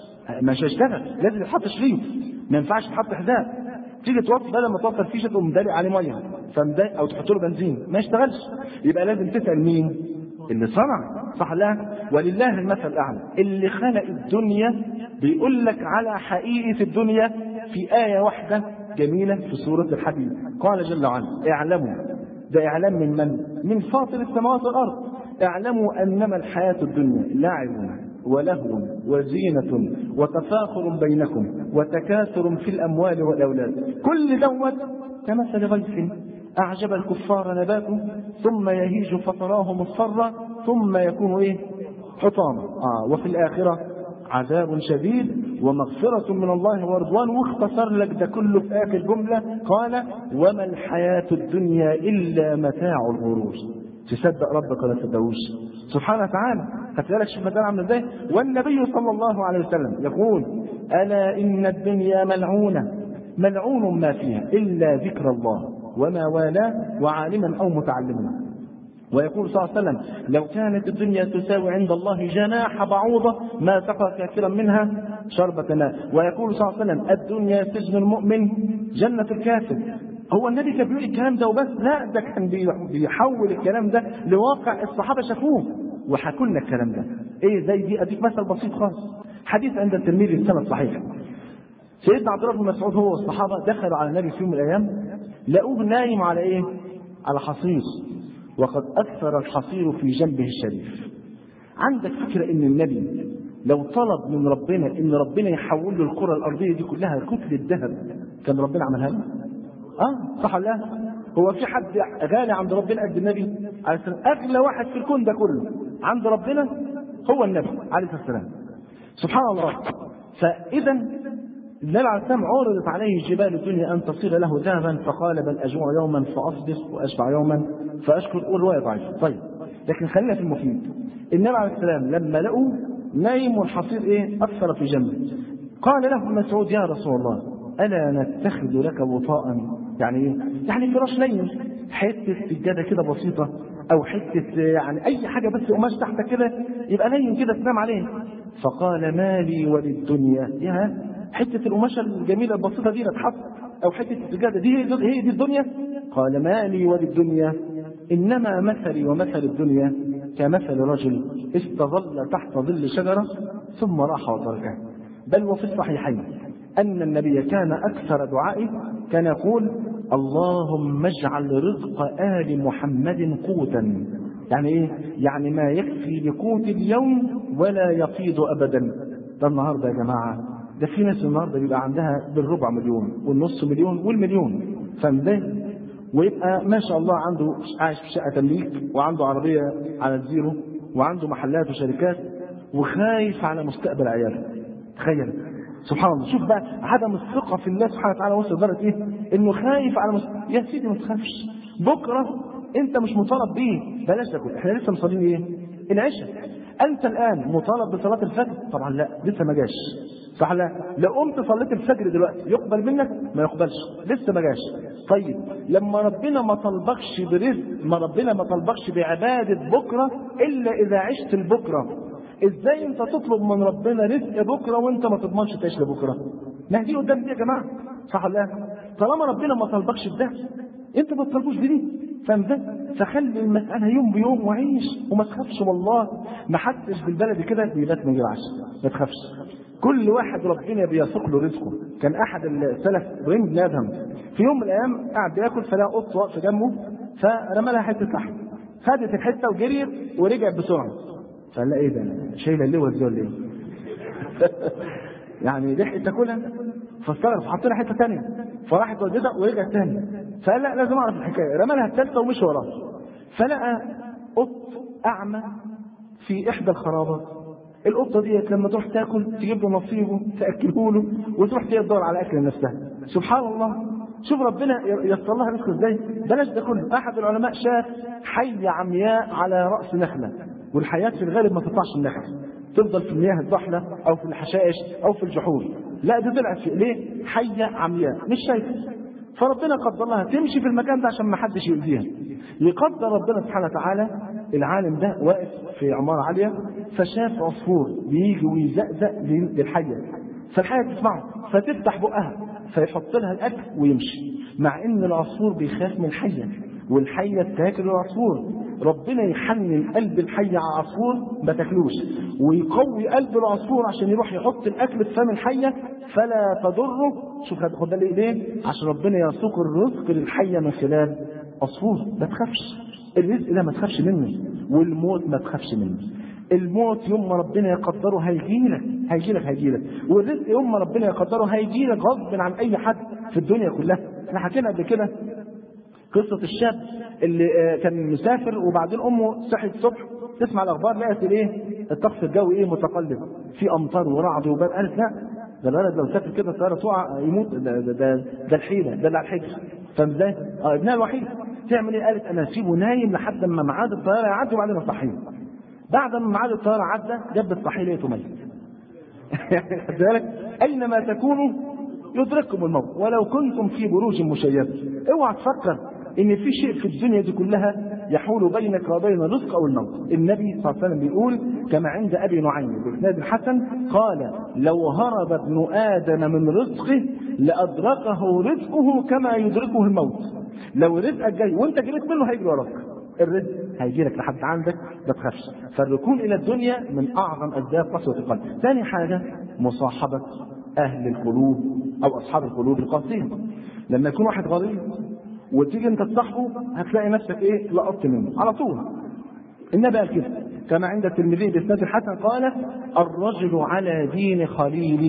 مش هيشتغل، لازم يتحط شريط، ما ينفعش تحط حذاء. تيجي توطي بدل ما توصل فيشه تقوم مدلق عليه ميه فمدلق او تحط له بنزين ما يشتغلش. يبقى لازم تسال مين؟ اللي صنع، صح لا؟ ولله المثل الاعلى. اللي خلق الدنيا بيقول لك على حقيقه الدنيا في ايه واحده جميله في سوره الحديد، قال جل وعلا: اعلموا، ده اعلام من من؟ من فاطر السماوات والارض. اعلموا انما الحياه الدنيا لعب ولهو وزينة وتفاخر بينكم وتكاثر في الأموال والأولاد، كل دوت كمثل غيث أعجب الكفار نباته ثم يهيج فتراه مصفرا ثم يكون إيه؟ حطاما. آه وفي الآخرة عذاب شديد ومغفرة من الله ورضوان. واختصر لك ده كله في آخر جملة، قال: وما الحياة الدنيا إلا متاع الغرور. تصدق ربك ولا تصدقوش؟ سبحانه وتعالى. هتلاقي شوف مثلا عامل ازاي. والنبي صلى الله عليه وسلم يقول: الا ان الدنيا ملعونه ملعون ما فيها الا ذكر الله وما والاه وعالما او متعلما. ويقول صلى الله عليه وسلم: لو كانت الدنيا تساوي عند الله جناح بعوضه ما سقى كافرا منها شربة ماء. ويقول صلى الله عليه وسلم: الدنيا سجن المؤمن جنة الكافر. هو النبي كان بيقول الكلام ده وبس؟ لا، ده كان بيحول الكلام ده لواقع الصحابه شافوه وحكوا لنا الكلام ده. ايه زي دي؟ اديك مثل بسيط خالص. حديث عند الترمذي السند صحيح. سيدنا عبد الله بن مسعود هو والصحابه دخلوا على النبي في يوم من الايام، لقوه نايم على ايه؟ على حصير، وقد اثر الحصير في جنبه الشريف. عندك فكره ان النبي لو طلب من ربنا ان ربنا يحول له الكره الارضيه دي كلها كتله ذهب كان ربنا عملها له؟ اه صح ولا لا؟ هو في حد غالي عند ربنا قد النبي عليه السلام؟ اغلى واحد في الكون ده كله عند ربنا هو النبي عليه السلام. سبحان الله. فاذا النبي عليه السلام عرضت عليه جبال الدنيا ان تصير له ذهبا فقال: بل اجوع يوما فاصبر واشبع يوما فاشكر. والروايه ضعيفه. طيب لكن خلينا في المفيد. النبي عليه السلام لما لقوا نايم والحصير ايه؟ اثر في جنبه، قال له مسعود: يا رسول الله الا نتخذ لك وطاء؟ يعني ايه؟ يعني فراش لين، حته سجاده كده بسيطه او حته يعني اي حاجه بس قماش تحتك كده يبقى لين كده تنام عليه. فقال: مالي وللدنيا. يا حته القماشه الجميله البسيطه دي تتحط او حته السجاده دي هي دي الدنيا؟ قال: مالي وللدنيا انما مثلي ومثل الدنيا كمثل رجل استظل تحت ظل شجره ثم راح وتركها. بل وفي الصحيحين أن النبي كان أكثر دعائه كان يقول: اللهم اجعل رزق آل محمد قوتا. يعني إيه؟ يعني ما يكفي لقوت اليوم ولا يفيض أبدا. ده النهاردة يا جماعة، ده في ناس النهاردة بيبقى عندها بالربع مليون والنص مليون والمليون، فاهم ده؟ ويبقى ما شاء الله عنده عايش في شقة تمليك وعنده عربية على الزيرو وعنده محلات وشركات وخايف على مستقبل عياله. تخيل سبحان الله. شوف بقى عدم الثقة في الله سبحانه وتعالى وصل لدرجة ايه؟ انه خايف على مست... يا سيدي ما تخافش، بكرة انت مش مطالب بيه. بلاش تاكل، احنا لسه مصلين ايه؟ العشاء. انت الان مطالب بصلاة الفجر؟ طبعا لا، لسه ما جاش. صح لا؟ لو قمت صليت الفجر دلوقتي يقبل منك؟ ما يقبلش، لسه ما جاش. طيب لما ربنا ما طلبكش برزق، ما ربنا ما طلبكش بعبادة بكرة الا اذا عشت البكرة، ازاي انت تطلب من ربنا رزق بكره وانت ما تضمنش تعيش لبكره؟ ما دي قدام دي يا جماعه، صح ولا لا؟ طالما ربنا ما طلبكش بده انت ما تطلبوش بدي، فاهم ده؟ فخلي المساله يوم بيوم وعيش وما تخافش. والله ما حدش بالبلد كده بيبات من غير عشاء، ما تخافش. كل واحد ربنا بيسوق له رزقه. كان احد السلف ابراهيم بن ادهم في يوم من الايام قاعد بياكل فلقى قط واقفه جنبه فرمى لها حته لحم، خدت الحته وجريت ورجعت بسرعه. فقال لها: ايه ده؟ شايله اللواء ازاي ولا ايه؟ يعني لحقت تاكلها؟ فاستغرب فحط لها حته ثانيه فراحت ودتها ورجعت ثاني. فقال: لا لازم اعرف الحكايه. رمى لها الثالثه ومشي وراها. فلقى قط اعمى في احدى الخرابات. القطه دي لما تروح تاكل تجيب له نصيبه تاكله له وتروح تدور على اكل نفسها. سبحان الله. شوف ربنا يسر لها رزقه ازاي. بلاش ده كله. احد العلماء شاف حيه عمياء على راس نخله، والحياة في الغالب ما تطلعش النخل، تفضل في المياه الضحلة أو في الحشائش أو في الجحور. لا دي طلعت في ليه؟ حية عمياء مش شايفة. فربنا قدر لها تمشي في المكان ده عشان ما حدش يؤذيها. يقدر ربنا سبحانه وتعالى العالم ده واقف في عمارة عالية، فشاف عصفور بيجي ويزقزق للحية، فالحية تسمعه فتفتح بقها فيحط لها الأكل ويمشي، مع إن العصفور بيخاف من الحية والحية تاكل العصفور. ربنا يحنن قلب الحية على العصفور ما تاكلوش، ويقوي قلب العصفور عشان يروح يحط الأكل في فم الحية فلا تضره. شوف خد بالك ليه؟ عشان ربنا يسوق الرزق للحية من خلال عصفور. ما تخافش، الرزق ده ما تخافش منه، والموت ما تخافش منه. الموت يوم ما ربنا يقدره هيجيلك هيجيلك هيجيلك، والرزق يوم ما ربنا يقدره هيجيلك غصب عن أي حد في الدنيا كلها. احنا حكينا قبل كده قصة الشاب اللي كان مسافر وبعدين أمه صحت الصبح تسمع الأخبار لقت إيه؟ الطقس الجوي إيه؟ متقلب، في أمطار ورعد وبرد. قالت لا، ده الولد لو سافر كده الطيارة تقع يموت، ده ده ده, ده الحيلة، ده اللي على الحجر. فاهم ازاي؟ اه ابنها الوحيد. تعمل إيه؟ قالت أنا أسيبه نايم لحد ما ميعاد الطيارة يعدي وبعدين أصحيه. بعد ما ميعاد الطيارة عدى جاب الصحيح لقيته ميت. خد بالك؟ أينما تكونوا يدرككم الموت ولو كنتم في بروج مشيدة. اوعى تفكر ان في شيء في الدنيا دي كلها يحول بينك وبين الرزق او الموت. النبي صلى الله عليه وسلم بيقول كما عند ابي نعيم باسناد الحسن قال لو هرب ابن ادم من رزقه لادركه رزقه كما يدركه الموت. لو رزقك جاي وانت جريت منه هيجري وراك، الرزق هيجي لك لحد عندك، ما تخافش. فالركون الى الدنيا من اعظم اسباب قسوه القلب. ثاني حاجه مصاحبه اهل القلوب او اصحاب القلوب القاسيه. لما يكون واحد غريب وتيجي انت تصاحبه هتلاقي نفسك ايه؟ لقطت منه على طول. النبي قال كده كما عند الترمذي باسناد الحسن قال الرجل على دين خليله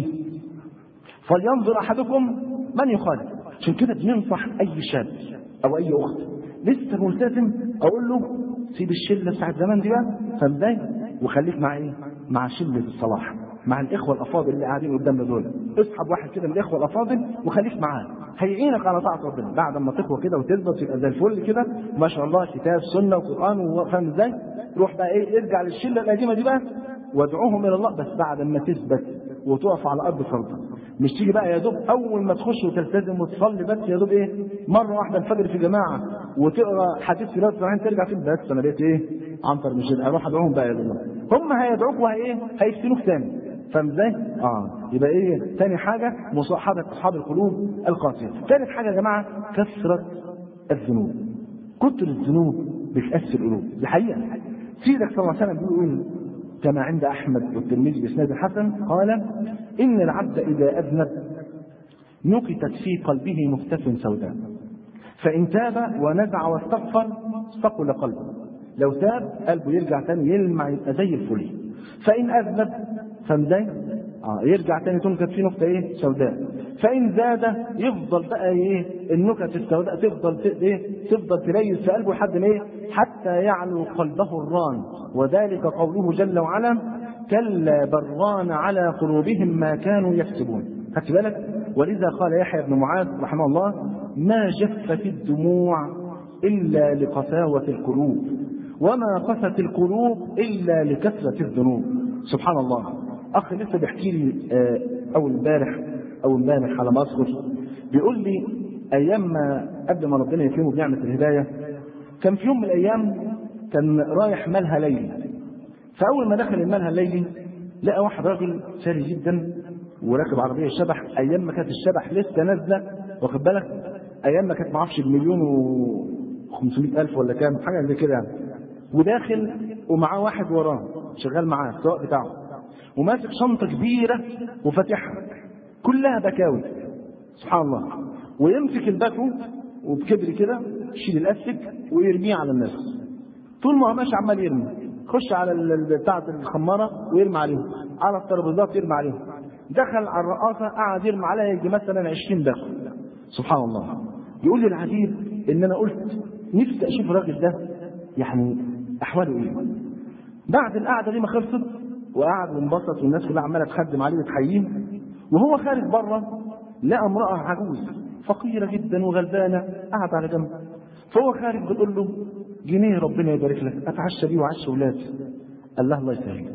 فلينظر احدكم من يخالف. عشان كده بننصح اي شاب او اي اخت لسه ملتزم اقول له سيب الشله بتاعت زمان دي بقى، فازاي؟ وخليك مع ايه؟ مع شله الصلاح، مع الاخوه الافاضل اللي قاعدين قدامنا دول. اسحب واحد كده من الاخوه الافاضل وخليك معاه، هيعينك على طاعه ربنا. بعد ما تقوى كده وتثبت يبقى زي الفل كده ما شاء الله، كتاب سنه وقران وفاهم ازاي، روح بقى ايه؟ ارجع للشله القديمه دي بقى وادعوهم الى الله، بس بعد ما تثبت وتقف على ارض فرضا. مش تيجي بقى يا دوب اول ما تخش وتلتزم وتصلي بس يا دوب ايه؟ مره واحده الفجر في جماعه وتقرا حديث في راسك وبعدين ترجع تقول بس انا بقيت ايه؟ عنتر مش اروح ادعوهم بقى يا الله. هم هيدعوك وهي ايه؟ هيفتنوك تاني. فاهم ازاي؟ اه يبقى ايه؟ ثاني حاجه مصاحبه اصحاب القلوب القاسيه. ثالث حاجه يا جماعه كثره الذنوب. كتر الذنوب بتاثر القلوب، دي حقيقه. سيدك صلى الله عليه وسلم بيقول كما عند احمد والترمذي باسناد الحسن قال ان العبد اذا اذنب نكتت في قلبه نكته سوداء فان تاب ونزع واستغفر ثقل قلبه. لو تاب قلبه يرجع تاني يلمع يبقى زي الفل. فان اذنب فازاي؟ اه يرجع تاني تنكت فيه نكته ايه؟ سوداء. فان زاد يفضل بقى ايه؟ النكت السوداء تفضل ايه؟ تفضل تليس في قلبه لحد ما ايه؟ حتى يعلو قلبه الران. وذلك قوله جل وعلا كلا بران على قلوبهم ما كانوا يكسبون. خدت بالك؟ ولذا قال يحيى بن معاذ رحمه الله ما جفت الدموع الا لقساوه القلوب وما قست القلوب الا لكثره الذنوب. سبحان الله. اخ لسه بيحكي لي اول امبارح او امبارح على ما اذكر بيقول لي ايام ما قبل ما ربنا يكرمه بنعمه الهدايه كان في يوم من الايام كان رايح ملهى ليلي. فاول ما دخل الملهى الليلي لقى واحد راجل ساري جدا وراكب عربيه شبح. ايام ما كانت الشبح لسه نازله، واخد بالك؟ ايام ما كانت معرفش بمليون وخمسمائة الف ولا كام حاجه زي كده يعني. وداخل ومعاه واحد وراه شغال معاه السواق بتاعه وماسك شنطه كبيره وفاتحها كلها بكاوي. سبحان الله. ويمسك الباكو وبكبر كده يشيل الاستك ويرميه على الناس. طول ما هو ماشي عمال يرمي، خش على بتاعه الخماره ويرمي عليهم، على الترابيزات يرمي عليهم. دخل على الرقاصه قعد يرمي عليها يجي مثلا عشرين باكو. سبحان الله. يقول لي العجيب ان انا قلت نفسي اشوف الراجل ده يعني احواله ايه. بعد القعده دي ما خلصت وقعد وانبسط والناس كلها عماله تخدم عليه وتحييه، وهو خارج بره لقى امراه عجوز فقيره جدا وغلبانه قعد على جنب. فهو خارج بتقول له جنيه ربنا يبارك لك اتعشى بيه وعشى ولادي. قال لها الله يسهلك.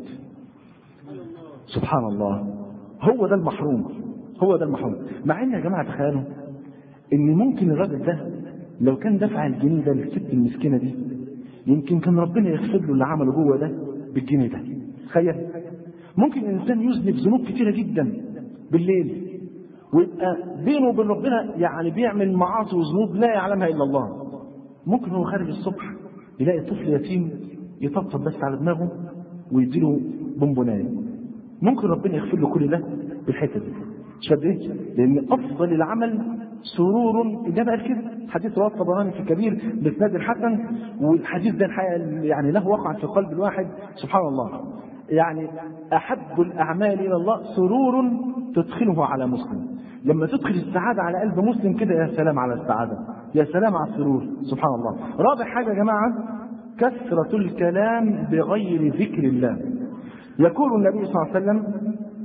سبحان الله. هو ده المحروم، هو ده المحروم. مع ان يا جماعه تخيلوا ان ممكن الراجل ده لو كان دفع الجنيه ده للست المسكينة دي يمكن كان ربنا يغفر له اللي عمله جوه ده بالجنيه ده. تخيل ممكن الإنسان يذنب ذنوب كتيرة جدا بالليل ويبقى بينه وبين ربنا يعني بيعمل معاصي وذنوب لا يعلمها إلا الله. ممكن هو خارج الصبح يلاقي طفل يتيم يطبطب بس على دماغه ويديله بونبونايه. ممكن ربنا يغفر له كل ده بالحته دي. مش قد ايه؟ لان افضل العمل سرور ده بقى كده. حديث رواه الطبراني في الكبير باسناد الحسن، والحديث ده الحقيقه يعني له وقع في قلب الواحد سبحان الله. يعني احب الاعمال الى الله سرور تدخله على مسلم. لما تدخل السعاده على قلب مسلم كده يا سلام على السعاده، يا سلام على السرور سبحان الله. رابع حاجه يا جماعه كثرة الكلام بغير ذكر الله. يقول النبي صلى الله عليه وسلم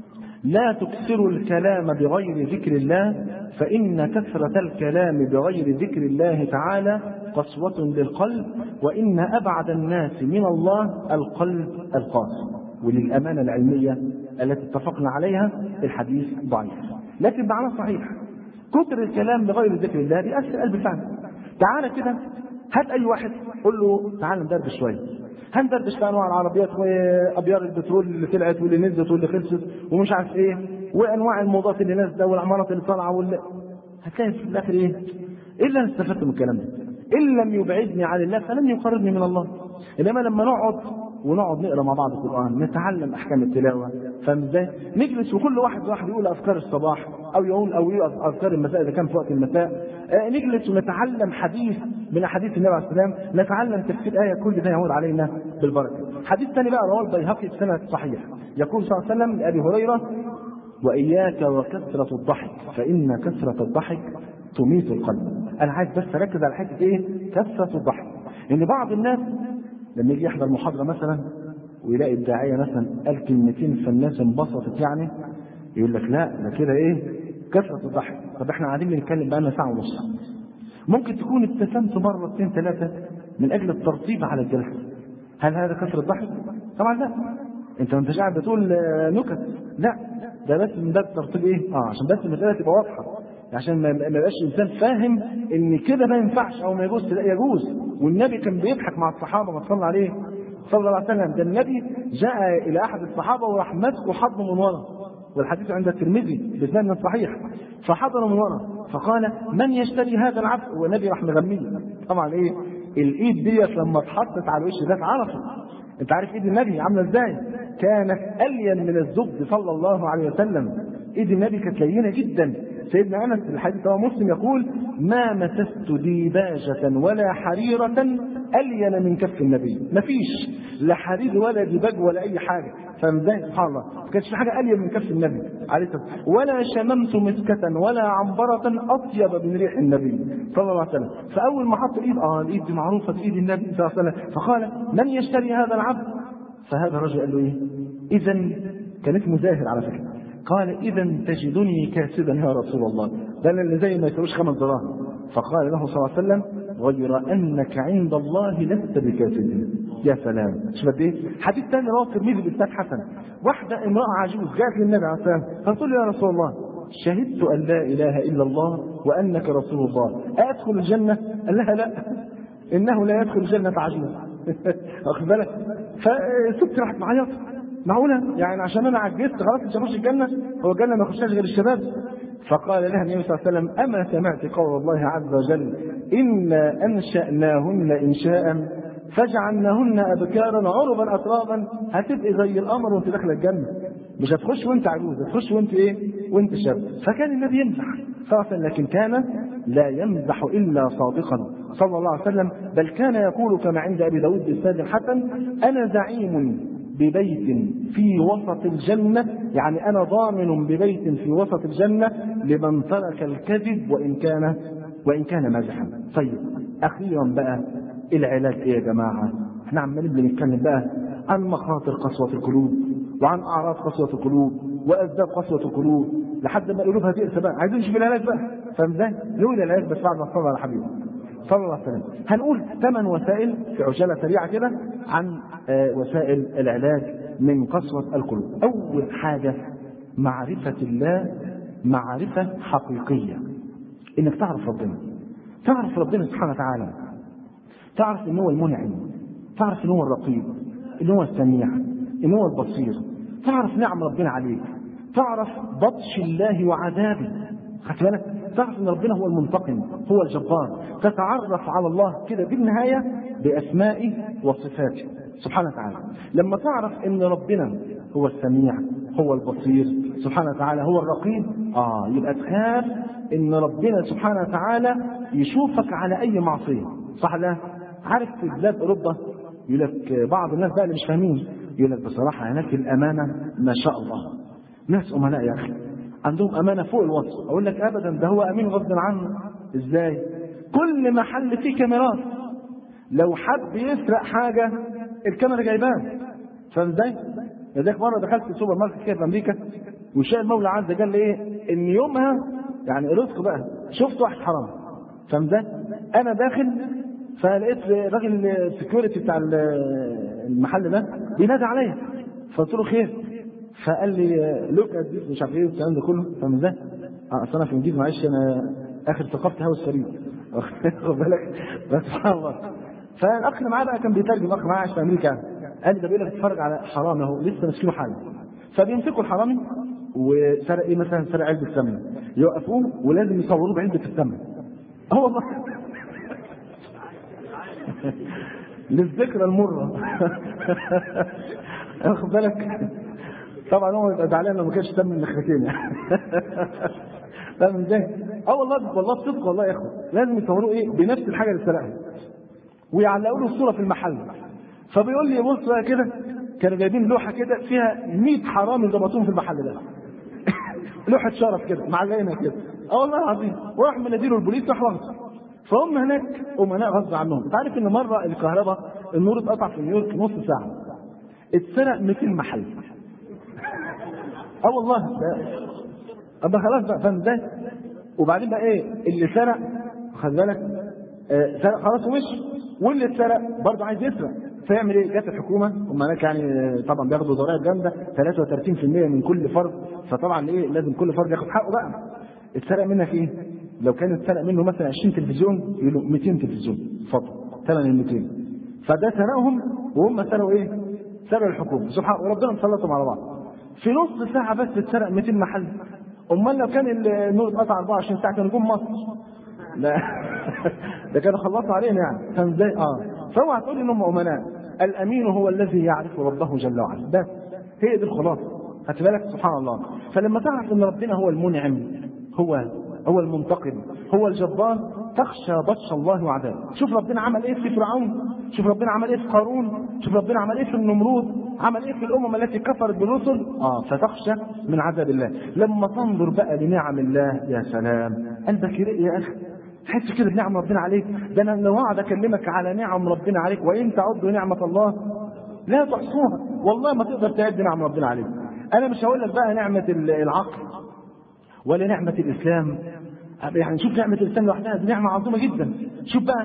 لا تكثروا الكلام بغير ذكر الله فإن كثرة الكلام بغير ذكر الله تعالى قسوة للقلب وإن أبعد الناس من الله القلب القاسي. وللأمانة العلمية التي اتفقنا عليها الحديث ضعيف لكن معناه صحيح. كثر الكلام بغير ذكر الله بيأثر القلب فعلا. تعالى كده هات اي واحد قول له تعال ندردش شويه، هندردش في انواع العربيات وابيار البترول اللي طلعت واللي نزلت واللي خلصت ومش عارف ايه وانواع الموضات اللي نازله والعمارات اللي طالعه واللي هتلاقي في الاخر ايه؟ الا انا استفدت من الكلام ده. ان لم يبعدني عن الله فلن يقربني من الله. انما لما نقعد ونقعد نقرا مع بعض القران نتعلم احكام التلاوه، فاهم ازاي؟ نجلس وكل واحد واحد يقول اذكار الصباح او يقول او يقول اذكار المساء اذا كان في وقت المساء. آه نجلس ونتعلم حديث من احاديث النبي عليه الصلاه والسلام، نتعلم تفسير ايه، كل ده يعود علينا بالبركه. حديث ثاني بقى رواه البيهقي بسند صحيح، يقول صلى الله عليه وسلم لابي هريره واياك وكثره الضحك فان كثره الضحك تميت القلب. انا عايز بس اركز على حته ايه؟ كثره الضحك. ان بعض الناس لما يجي يحضر محاضره مثلا ويلاقي الداعيه مثلا قال كلمتين فالناس انبسطت يعني يقول لك لا ده كده ايه؟ كثره الضحك. طب احنا قاعدين بنتكلم بقى لنا ساعه ونص، ممكن تكون ابتسمت مره اثنين ثلاثه من اجل الترطيب على الجلسه. هل هذا كثره ضحك؟ طبعا لا. انت ما انتش قاعد بتقول نكت، لا ده بس من باب ترطيب ايه؟ اه عشان بس المساله تبقى واضحه، عشان ما يبقاش الانسان فاهم ان كده ما ينفعش او ما يجوز. لا يجوز. والنبي كان بيضحك مع الصحابه ما صلى عليه صلى الله عليه وسلم. ده النبي جاء الى احد الصحابه وراح ماسكه حضنه من ورا، والحديث عند الترمذي بسند صحيح، فحضنه من ورا فقال من يشتري هذا العبد؟ والنبي راح مغميه. طبعا ايه الايد ديت لما اتحطت على الوش ده اتعرفت. انت عارف ايد النبي عامله ازاي؟ كانت الين من الزبد صلى الله عليه وسلم. ايد النبي كانت لينه جدا. سيدنا انس في الحديث رواه مسلم يقول ما مسست ديباجه ولا حريره الين من كف النبي. مفيش لا حرير ولا ديباج ولا اي حاجه، فازاي سبحان الله ما كانش في حاجه الين من كف النبي عليه الصلاه والسلام. ولا شممت مسكه ولا عنبره اطيب من ريح النبي صلى الله عليه وسلم. فاول ما حط الايد اه الايد دي معروفه بايد النبي صلى الله عليه وسلم، فقال من يشتري هذا العبد؟ فهذا الرجل قال له ايه؟ اذا كان اسمه زاهر على فكره. قال اذا تجدني كاسبا يا رسول الله، ده اللي زي ما يسويش خمس دراهم. فقال له صلى الله عليه وسلم غير انك عند الله لست بكاسب. يا سلام شوف قد ايه. حديث ثاني رواه الترمذي باسناد حسن، واحده امراه عجوز جاءت للنبي عليه الصلاه والسلام فقالت له يا رسول الله شهدت ان لا اله الا الله وانك رسول الله ادخل الجنه؟ قال لها لا انه لا يدخل الجنه عجوز. واخد بالك؟ فالست راحت معيطه، معقوله يعني عشان انا عجزت خلاص مش هخش الجنه؟ هو الجنه ما يخشهاش غير الشباب؟ فقال لها النبي صلى الله عليه وسلم اما سمعت قول الله عز وجل انا انشاناهن انشاء فجعلناهن ابكارا عربا اترابا؟ هتبقي زي القمر وانت داخله الجنه، مش هتخش وانت عجوز، هتخش وانت ايه؟ وانت شاب. فكان النبي يمزح صراحه، لكن كان لا يمزح الا صادقا صلى الله عليه وسلم، بل كان يقول كما عند ابي داود بإسناد الحسن انا زعيم ببيت في وسط الجنة، يعني أنا ضامن ببيت في وسط الجنة لمن ترك الكذب وإن كان وإن كان مازحا. طيب أخيرا بقى العلاج إيه يا جماعة؟ احنا عمالين بنتكلم بقى عن مخاطر قسوة القلوب وعن أعراض قسوة القلوب وأسباب قسوة القلوب لحد ما قلوبها تقسى بقى. عايزين نشوف العلاج بقى، فاهم ازاي؟ نقول العلاج بس بعد ما نصلي على حبيبي صلى الله عليه وسلم. هنقول ثمان وسائل في عجالة سريعة كده عن وسائل العلاج من قسوة القلوب. أول حاجة معرفة الله معرفة حقيقية، إنك تعرف ربنا. تعرف ربنا سبحانه وتعالى، تعرف ان هو المنعم، تعرف ان هو الرقيب، ان هو السميع، ان هو البصير، تعرف نعم ربنا عليك، تعرف بطش الله وعذابه، خدت بالك؟ تعرف ان ربنا هو المنتقم، هو الجبار، تتعرف على الله كده بالنهايه باسمائه وصفاته سبحانه وتعالى. لما تعرف ان ربنا هو السميع، هو البصير سبحانه وتعالى، هو الرقيب، اه يبقى تخاف ان ربنا سبحانه وتعالى يشوفك على اي معصيه، صح لا؟ عارف في بلاد اوروبا يقول لك بعض الناس بقى اللي مش فاهمين يقول لك بصراحه هناك الامانه ما شاء الله، ناس امناء يا اخي، عندهم امانه فوق الوصف. اقول لك ابدا، ده هو امين غصب عنه. ازاي؟ كل محل فيه كاميرات، لو حد يسرق حاجه الكاميرا جايباه، فاهم ازاي؟ لذلك مره دخلت السوبر ماركت كده في امريكا، وشاء المولى عز وجل ايه؟ ان يومها يعني رزق بقى، شفت واحد حرام، فاهم ازاي؟ انا داخل فلقيت راجل السكيورتي بتاع المحل ده بينادي عليا، فقلت له خير؟ فقال لي لوك ات ذيس مش عارف ايه والكلام ده كله، فاهم ازاي؟ اه اصل انا في انجليزي معلش، انا اخر ثقافتي هوا السريع، واخد بالك؟ بس سبحان الله. فالاخ اللي معايا بقى كان بيترجم، اخ معايا عايش في امريكا، قال لي ده بيقول لك اتفرج على حرامي اهو لسه ماسكينه حالا. فبيمسكوا الحرامي وسرق ايه مثلا؟ سرق علبه سمنه، يوقفوه ولازم يصوروه بعلبه السمنه. اه والله للذكرى المره واخد بالك؟ طبعا هو يبقى زعلان لو ما كانش تم النخرتين يعني فاهم ازاي؟ اه والله والله صدق والله يا اخوه، لازم يصوروه ايه؟ بنفس الحاجه اللي سرقها ويعلقوا له الصوره في المحل. فبيقول لي بص بقى كده، كانوا جايبين لوحه كده فيها مية حرامي ضبطوهم في المحل ده لوحه شرف كده معلقينها كده، اه والله العظيم، وراح مناديله البوليس راح واخده. فهم هناك امناء غصب عنهم. انت عارف ان مره الكهرباء النور اتقطع في نيويورك نص ساعه، اتسرق مئتين محل اه والله. ابقى خلاص بقى، فاهم ازاي؟ وبعدين بقى ايه اللي سرق؟ خد بالك، آه سرق خلاص ومشي، واللي اتسرق برضه عايز يسرق، فيعمل ايه؟ جت الحكومه، هم هناك يعني طبعا بياخدوا ضرائب جامده ثلاثة وثلاثين بالمئة من كل فرد، فطبعا ايه لازم كل فرد ياخد حقه بقى. اتسرق منك ايه؟ لو كان اتسرق منه مثلا عشرين تلفزيون يقول له مئتين تلفزيون اتفضل ثمن ال مئتين. فده سرقهم وهم سرقوا ايه؟ سرقوا الحكومه، سبحان وربنا مسلطهم على بعض. في نص ساعه بس اتسرق مئتين محل. امال لو كان النور اتقطع أربعة وعشرين ساعه كانوا جم مصر. لا ده كانوا خلصوا علينا يعني، فاهم ازاي؟ اه فاوعى تقول ان هم امناء. الامين هو الذي يعرف ربه جل وعلا، بس هي دي الخلاصه. خدت بالك؟ سبحان الله. فلما تعرف ان ربنا هو المنعم، هو هو المنتقم، هو الجبار، تخشى بطش الله وعذابه. شوف ربنا عمل ايه في فرعون، شوف ربنا عمل ايه في قارون، شوف ربنا عمل ايه في النمرود، عمل ايه في الامم التي كفرت بالرسل. اه فتخشى من عذاب الله. لما تنظر بقى لنعم الله يا سلام، قلبك يرق يا اخي، تحس كده بنعم ربنا عليك. ده انا لو اقعد اكلمك على نعم ربنا عليك، وان تعدوا نعمه الله لا تحصوها، والله ما تقدر تعد نعم ربنا عليك. انا مش هقول لك بقى نعمه العقل ولا نعمه الاسلام، يعني شوف نعمه الاسلام لوحدها دي نعمه عظيمه جدا. شوف بقى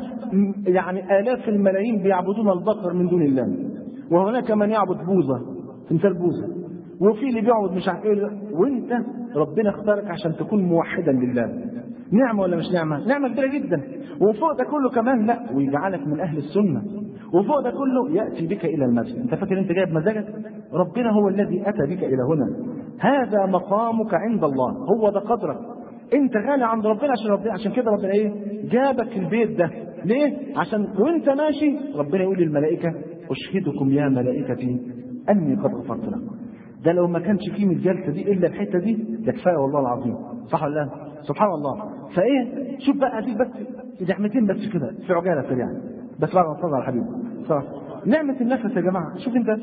يعني الاف الملايين بيعبدون البقر من دون الله، وهناك من يعبد بوذا، تمثال بوذا، وفي اللي بيعبد مش عارف ايه، وانت ربنا اختارك عشان تكون موحدا لله. نعمه ولا مش نعمه؟ نعمه كبيره جدا. وفوق ده كله كمان لا، ويجعلك من اهل السنه. وفوق ده كله ياتي بك الى المسجد. انت فاكر انت جايب مزاجك؟ ربنا هو الذي اتى بك الى هنا. هذا مقامك عند الله، هو ده قدرك. انت غالي عند ربنا، عشان ربنا عشان كده ربنا ايه؟ جابك البيت ده ليه؟ عشان وانت ماشي ربنا يقول للملائكه اشهدكم يا ملائكتي اني قد غفرت لكم. ده لو ما كانش فيه من الجلسه دي الا الحته دي ده كفايه والله العظيم، صح ولا لا؟ سبحان الله. فايه شوف بقى دي بس نعمتين بس كده في عجاله سريعه، بس بعد ما تصلي على الحبيب صح. نعمه النفس يا جماعه، شوف انت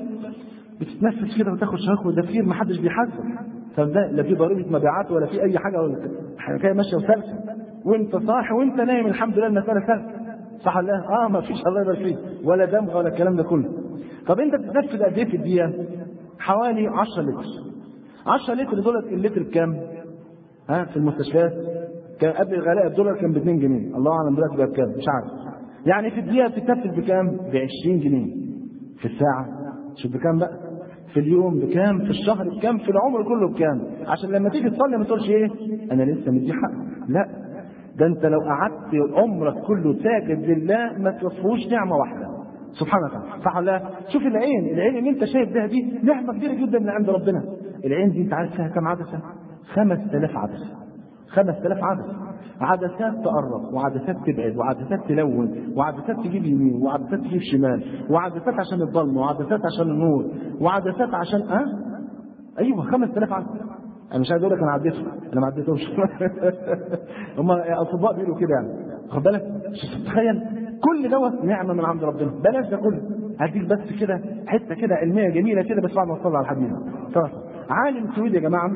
بتتنفس كده وتاخد شهق ودفير، ما حدش بيحاسب، فده لا في ضريبه مبيعات ولا في اي حاجه، ولا حكايه ماشيه وسالكه، وانت صاحي وانت نايم الحمد لله المساله سالكه، صح ولا لا؟ اه ما فيش الله يبارك فيك ولا دمغ ولا الكلام ده كله. طب انت بتتنفس قد ايه في الدقيقه؟ حوالي عشرة لتر. عشرة لتر دول اللتر بكام؟ ها في المستشفيات كان قبل الغلاء الدولار كان ب اتنين جنيه، الله اعلم دلوقتي بقى بكام مش عارف. يعني في الدقيقه بتتنفس بكام؟ ب عشرين جنيه. في الساعه شوف بكام بقى؟ في اليوم بكام؟ في الشهر بكام؟ في العمر كله بكام؟ عشان لما تيجي تصلي ما تقولش ايه انا لسه مدي حق، لا ده انت لو قعدت عمرك كله ساجد لله ما توفوش نعمه واحده سبحانه وتعالى، صح ولا لا؟ شوف العين، العين اللي انت شايف بها دي نعمه كبيره جدا من عند ربنا. العين دي انت عارف فيها كم عدسه؟ خمس آلاف عدسه، خمس آلاف عدسه، عدسات تقرب وعدسات تبعد وعدسات تلون وعدسات تجيب يمين وعدسات تجيب شمال وعدسات عشان الظلم وعدسات عشان النور وعدسات عشان ها أه؟ ايوه خمس آلاف عدسه. انا مش عايز اقول لك انا عديتهم، انا ما عديتهمش هم اطباء بيقولوا كده يعني، خد بالك. تخيل كل دوت نعمه من عند ربنا، بلاش ده كله. هديك بس كده حته كده علميه جميله كده بس بعد ما نصلي على الحبيب. عالم سويدي يا جماعه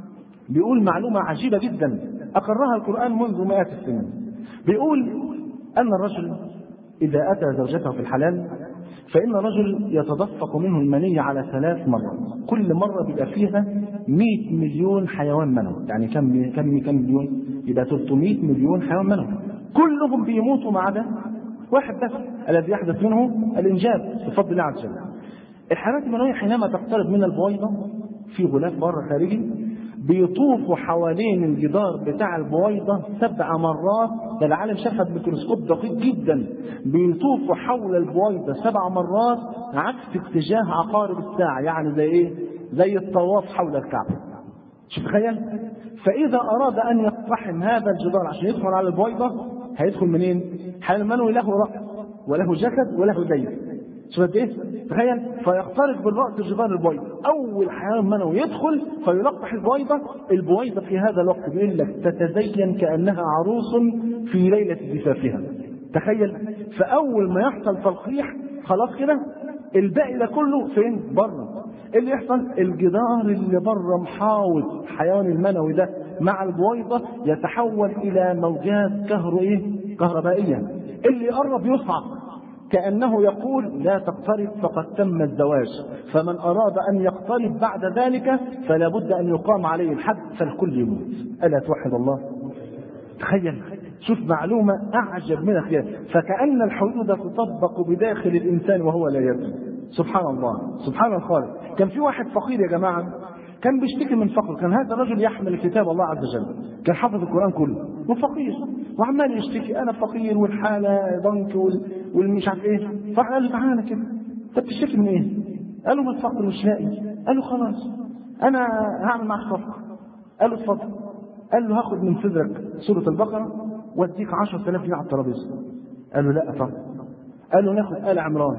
بيقول معلومه عجيبه جدا اقرها القران منذ مئات السنين. بيقول ان الرجل اذا اتى زوجته في الحلال فإن الرجل يتدفق منه المني على ثلاث مرات، كل مرة بيبقى فيها مئة مليون حيوان منوي، يعني كم كم كم مليون؟ يبقى ثلاثمئة مليون حيوان منوي، كلهم بيموتوا ما عدا واحد بس الذي يحدث منه الإنجاب بفضل الله عز وجل. الحيوانات المنوية حينما تقترب من البويضة في غلاف بره خارجي بيطوفوا حوالين الجدار بتاع البويضة سبع مرات، ده العالم شافها بميكروسكوب دقيق جدا، بيطوفوا حول البويضة سبع مرات عكس اتجاه عقارب الساعة، يعني زي ايه؟ زي الطواف حول الكعبة. شوف تخيل، فإذا أراد أن يقتحم هذا الجدار عشان يدخل على البويضة هيدخل منين؟ حيوان منوي له رأس وله جسد وله ديل. شوف قد ايه؟ تخيل، فيخترق بالرأس جدار البويضة، أول حيوان منوي يدخل فيلقح البويضة، البويضة في هذا الوقت بيقول لك تتزين كأنها عروس في ليلة زفافها. تخيل، فأول ما يحصل تلقيح خلاص كده الباقي ده كله فين؟ بره. اللي يحصل الجدار اللي بره محاوط الحيوان المنوي ده مع البويضة يتحول إلى موجات كهرو إيه؟ كهربائية، اللي يقرب يصعق كأنه يقول لا تقترب فقد تم الزواج، فمن أراد أن يقترب بعد ذلك فلا بد أن يقام عليه الحد فالكل يموت. ألا توحد الله؟ تخيل، شوف معلومة أعجب من الخيال، فكأن الحدود تطبق بداخل الإنسان وهو لا يدري. سبحان الله، سبحان الخالق. كان في واحد فقير يا جماعة كان بيشتكي من فقر، كان هذا الرجل يحمل كتاب الله عز وجل، كان حافظ القرآن كله وفقير وعمال يشتكي انا فقير والحاله ضنك والمش عارف ايه. فقال له تعالى كده، انت بتشتكي من ايه؟ قال له من الفقر مش لاقي. قال له خلاص انا هعمل معك صفقه. قال له اتفضل. قال له هاخد من صدرك سوره البقره واديك عشرة آلاف جنيه على الترابيزه. قال له لا طبعا. قال له ناخد آل عمران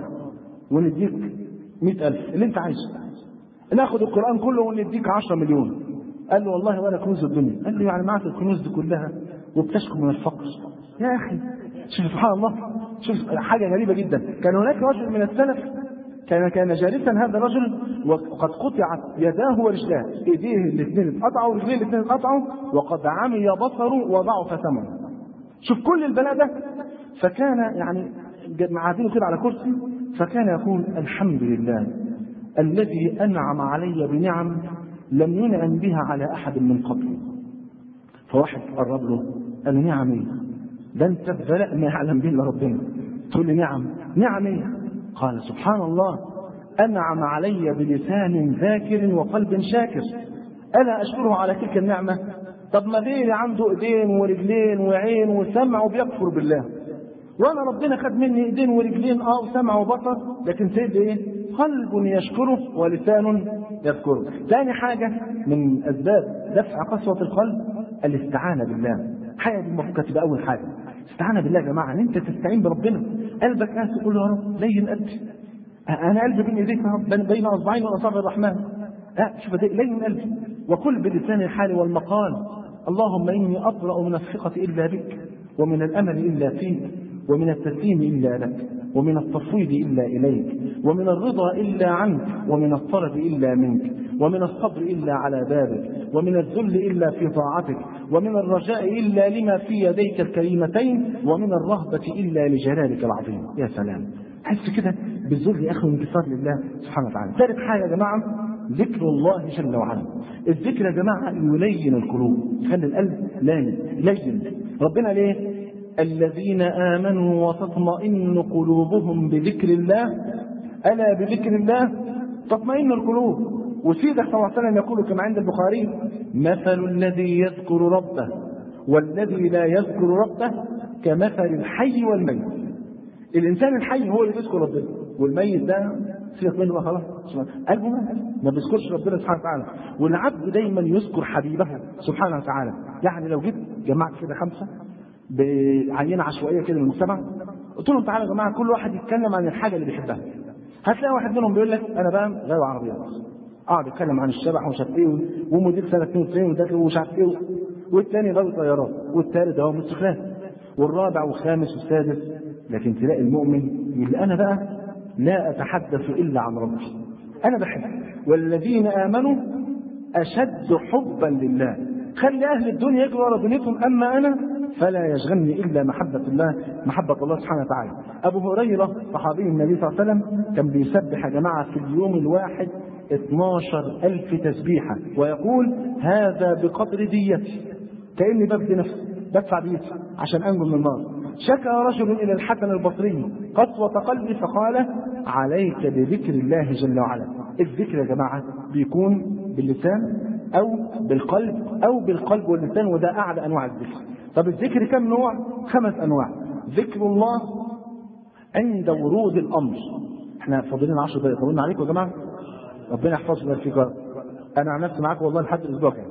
ونديك مئة ألف اللي انت عايزه، ناخد القرآن كله ونديك عشرة مليون. قال له والله ولا كنوز الدنيا. قال له يعني معك الكنوز دي كلها وبتشكو من الفقر؟ يا أخي شوف سبحان الله، شوف حاجة غريبة جدا. كان هناك رجل من السلف كان كان جالسا هذا الرجل وقد قطعت يداه ورجلاه، ايديه الاثنين اتقطعوا ورجليه الاثنين اتقطعوا وقد عمي بصره وضعف ثمنه. شوف كل البلاء ده، فكان يعني قاعدين كده على كرسي فكان يقول الحمد لله الذي أنعم علي بنعم لم ينعم بها على أحد من قبلي. فواحد قرب له قال له نعم ايه؟ ده انت بلاء ما يعلم به الا ربنا تقول لي نعم؟ نعم ايه؟ قال سبحان الله أنعم علي بلسان ذاكر وقلب شاكر، ألا أشكره على تلك النعمة؟ طب ما غيري عنده ايدين ورجلين وعين وسمع وبيكفر بالله، وانا ربنا خد مني ايدين ورجلين اه وسمع وبصر، لكن سيد ايه؟ قلب يشكره ولسان يذكره. ثاني حاجة من اسباب دفع قسوة القلب الاستعانة بالله. حاجة دي المفروض تبقى اول حاجة، استعانة بالله يا جماعة، ان انت تستعين بربنا. قلبك قاسي تقول له يا رب لين قلبي، انا قلبي بين ايديك يا رب بين اصبعين من اصابع الرحمن، اه شوف لين قلبي. وكل بلسان الحال والمقال اللهم اني ابرأ من الثقة الا بك ومن الامل الا فيك ومن التسليم إلا لك ومن التفويض إلا إليك ومن الرضا إلا عنك ومن الطلب إلا منك ومن الصبر إلا على بابك ومن الذل إلا في طاعتك ومن الرجاء إلا لما في يديك الكريمتين ومن الرهبة إلا لجلالك العظيم. يا سلام، حس كده بالذل يا أخي وانكسار لله سبحانه وتعالى. ثالث حاجة يا جماعة ذكر الله جل وعلا. الذكر يا جماعة يلين القلوب، يخلي القلب لين لين. ربنا ليه؟ الذين آمنوا وتطمئن قلوبهم بذكر الله، ألا بذكر الله تطمئن القلوب. وسيدك صلى الله عليه وسلم يقول كما عند البخاري مثل الذي يذكر ربه والذي لا يذكر ربه كمثل الحي والميت. الانسان الحي هو اللي بيذكر ربنا، والميت ده سيبك منه خلاص، قلبه ما بيذكرش ربنا سبحانه وتعالى. والعبد دايما يذكر حبيبه سبحانه وتعالى. يعني لو جيت جمعت كده خمسه بعينه عشوائيه كده من المجتمع، قلت لهم تعالوا يا جماعه كل واحد يتكلم عن الحاجه اللي بيحبها، هتلاقي واحد منهم بيقول لك انا بقى غاوي عربيات، اقعد اتكلم عن الشبح ومش عارف ايه وموديل سنه اثنين وتسعين وده ومش عارف ايه، والثاني غاوي طيارات، والثالث هو موتوسيكلات، والرابع والخامس والسادس. لكن تلاقي المؤمن يقول انا بقى لا اتحدث الا عن ربي، انا بحب، والذين امنوا اشد حبا لله. خلي اهل الدنيا يجروا ورا دنيتهم، اما انا فلا يشغلني الا محبه الله، محبه الله سبحانه وتعالى. ابو هريره صحابي النبي صلى الله عليه وسلم كان بيسبح يا جماعه في اليوم الواحد اثناشر ألف تسبيحه، ويقول هذا بقدر ديتي، كاني بفدي نفسي بدفع ديتي عشان انجو من النار. شكى رجل الى الحسن البصري قسوة قلبي فقال عليك بذكر الله جل وعلا. الذكر يا جماعه بيكون باللسان او بالقلب او بالقلب واللسان، وده اعلى انواع الذكر. طب الذكر كم نوع؟ خمس انواع. ذكر الله عند ورود الامر. احنا فاضلين عشر دقائق، طولنا عليكم يا جماعه، ربنا يحفظكم ويبارك. انا عن نفسي معاكم والله لحد الاسبوع كده.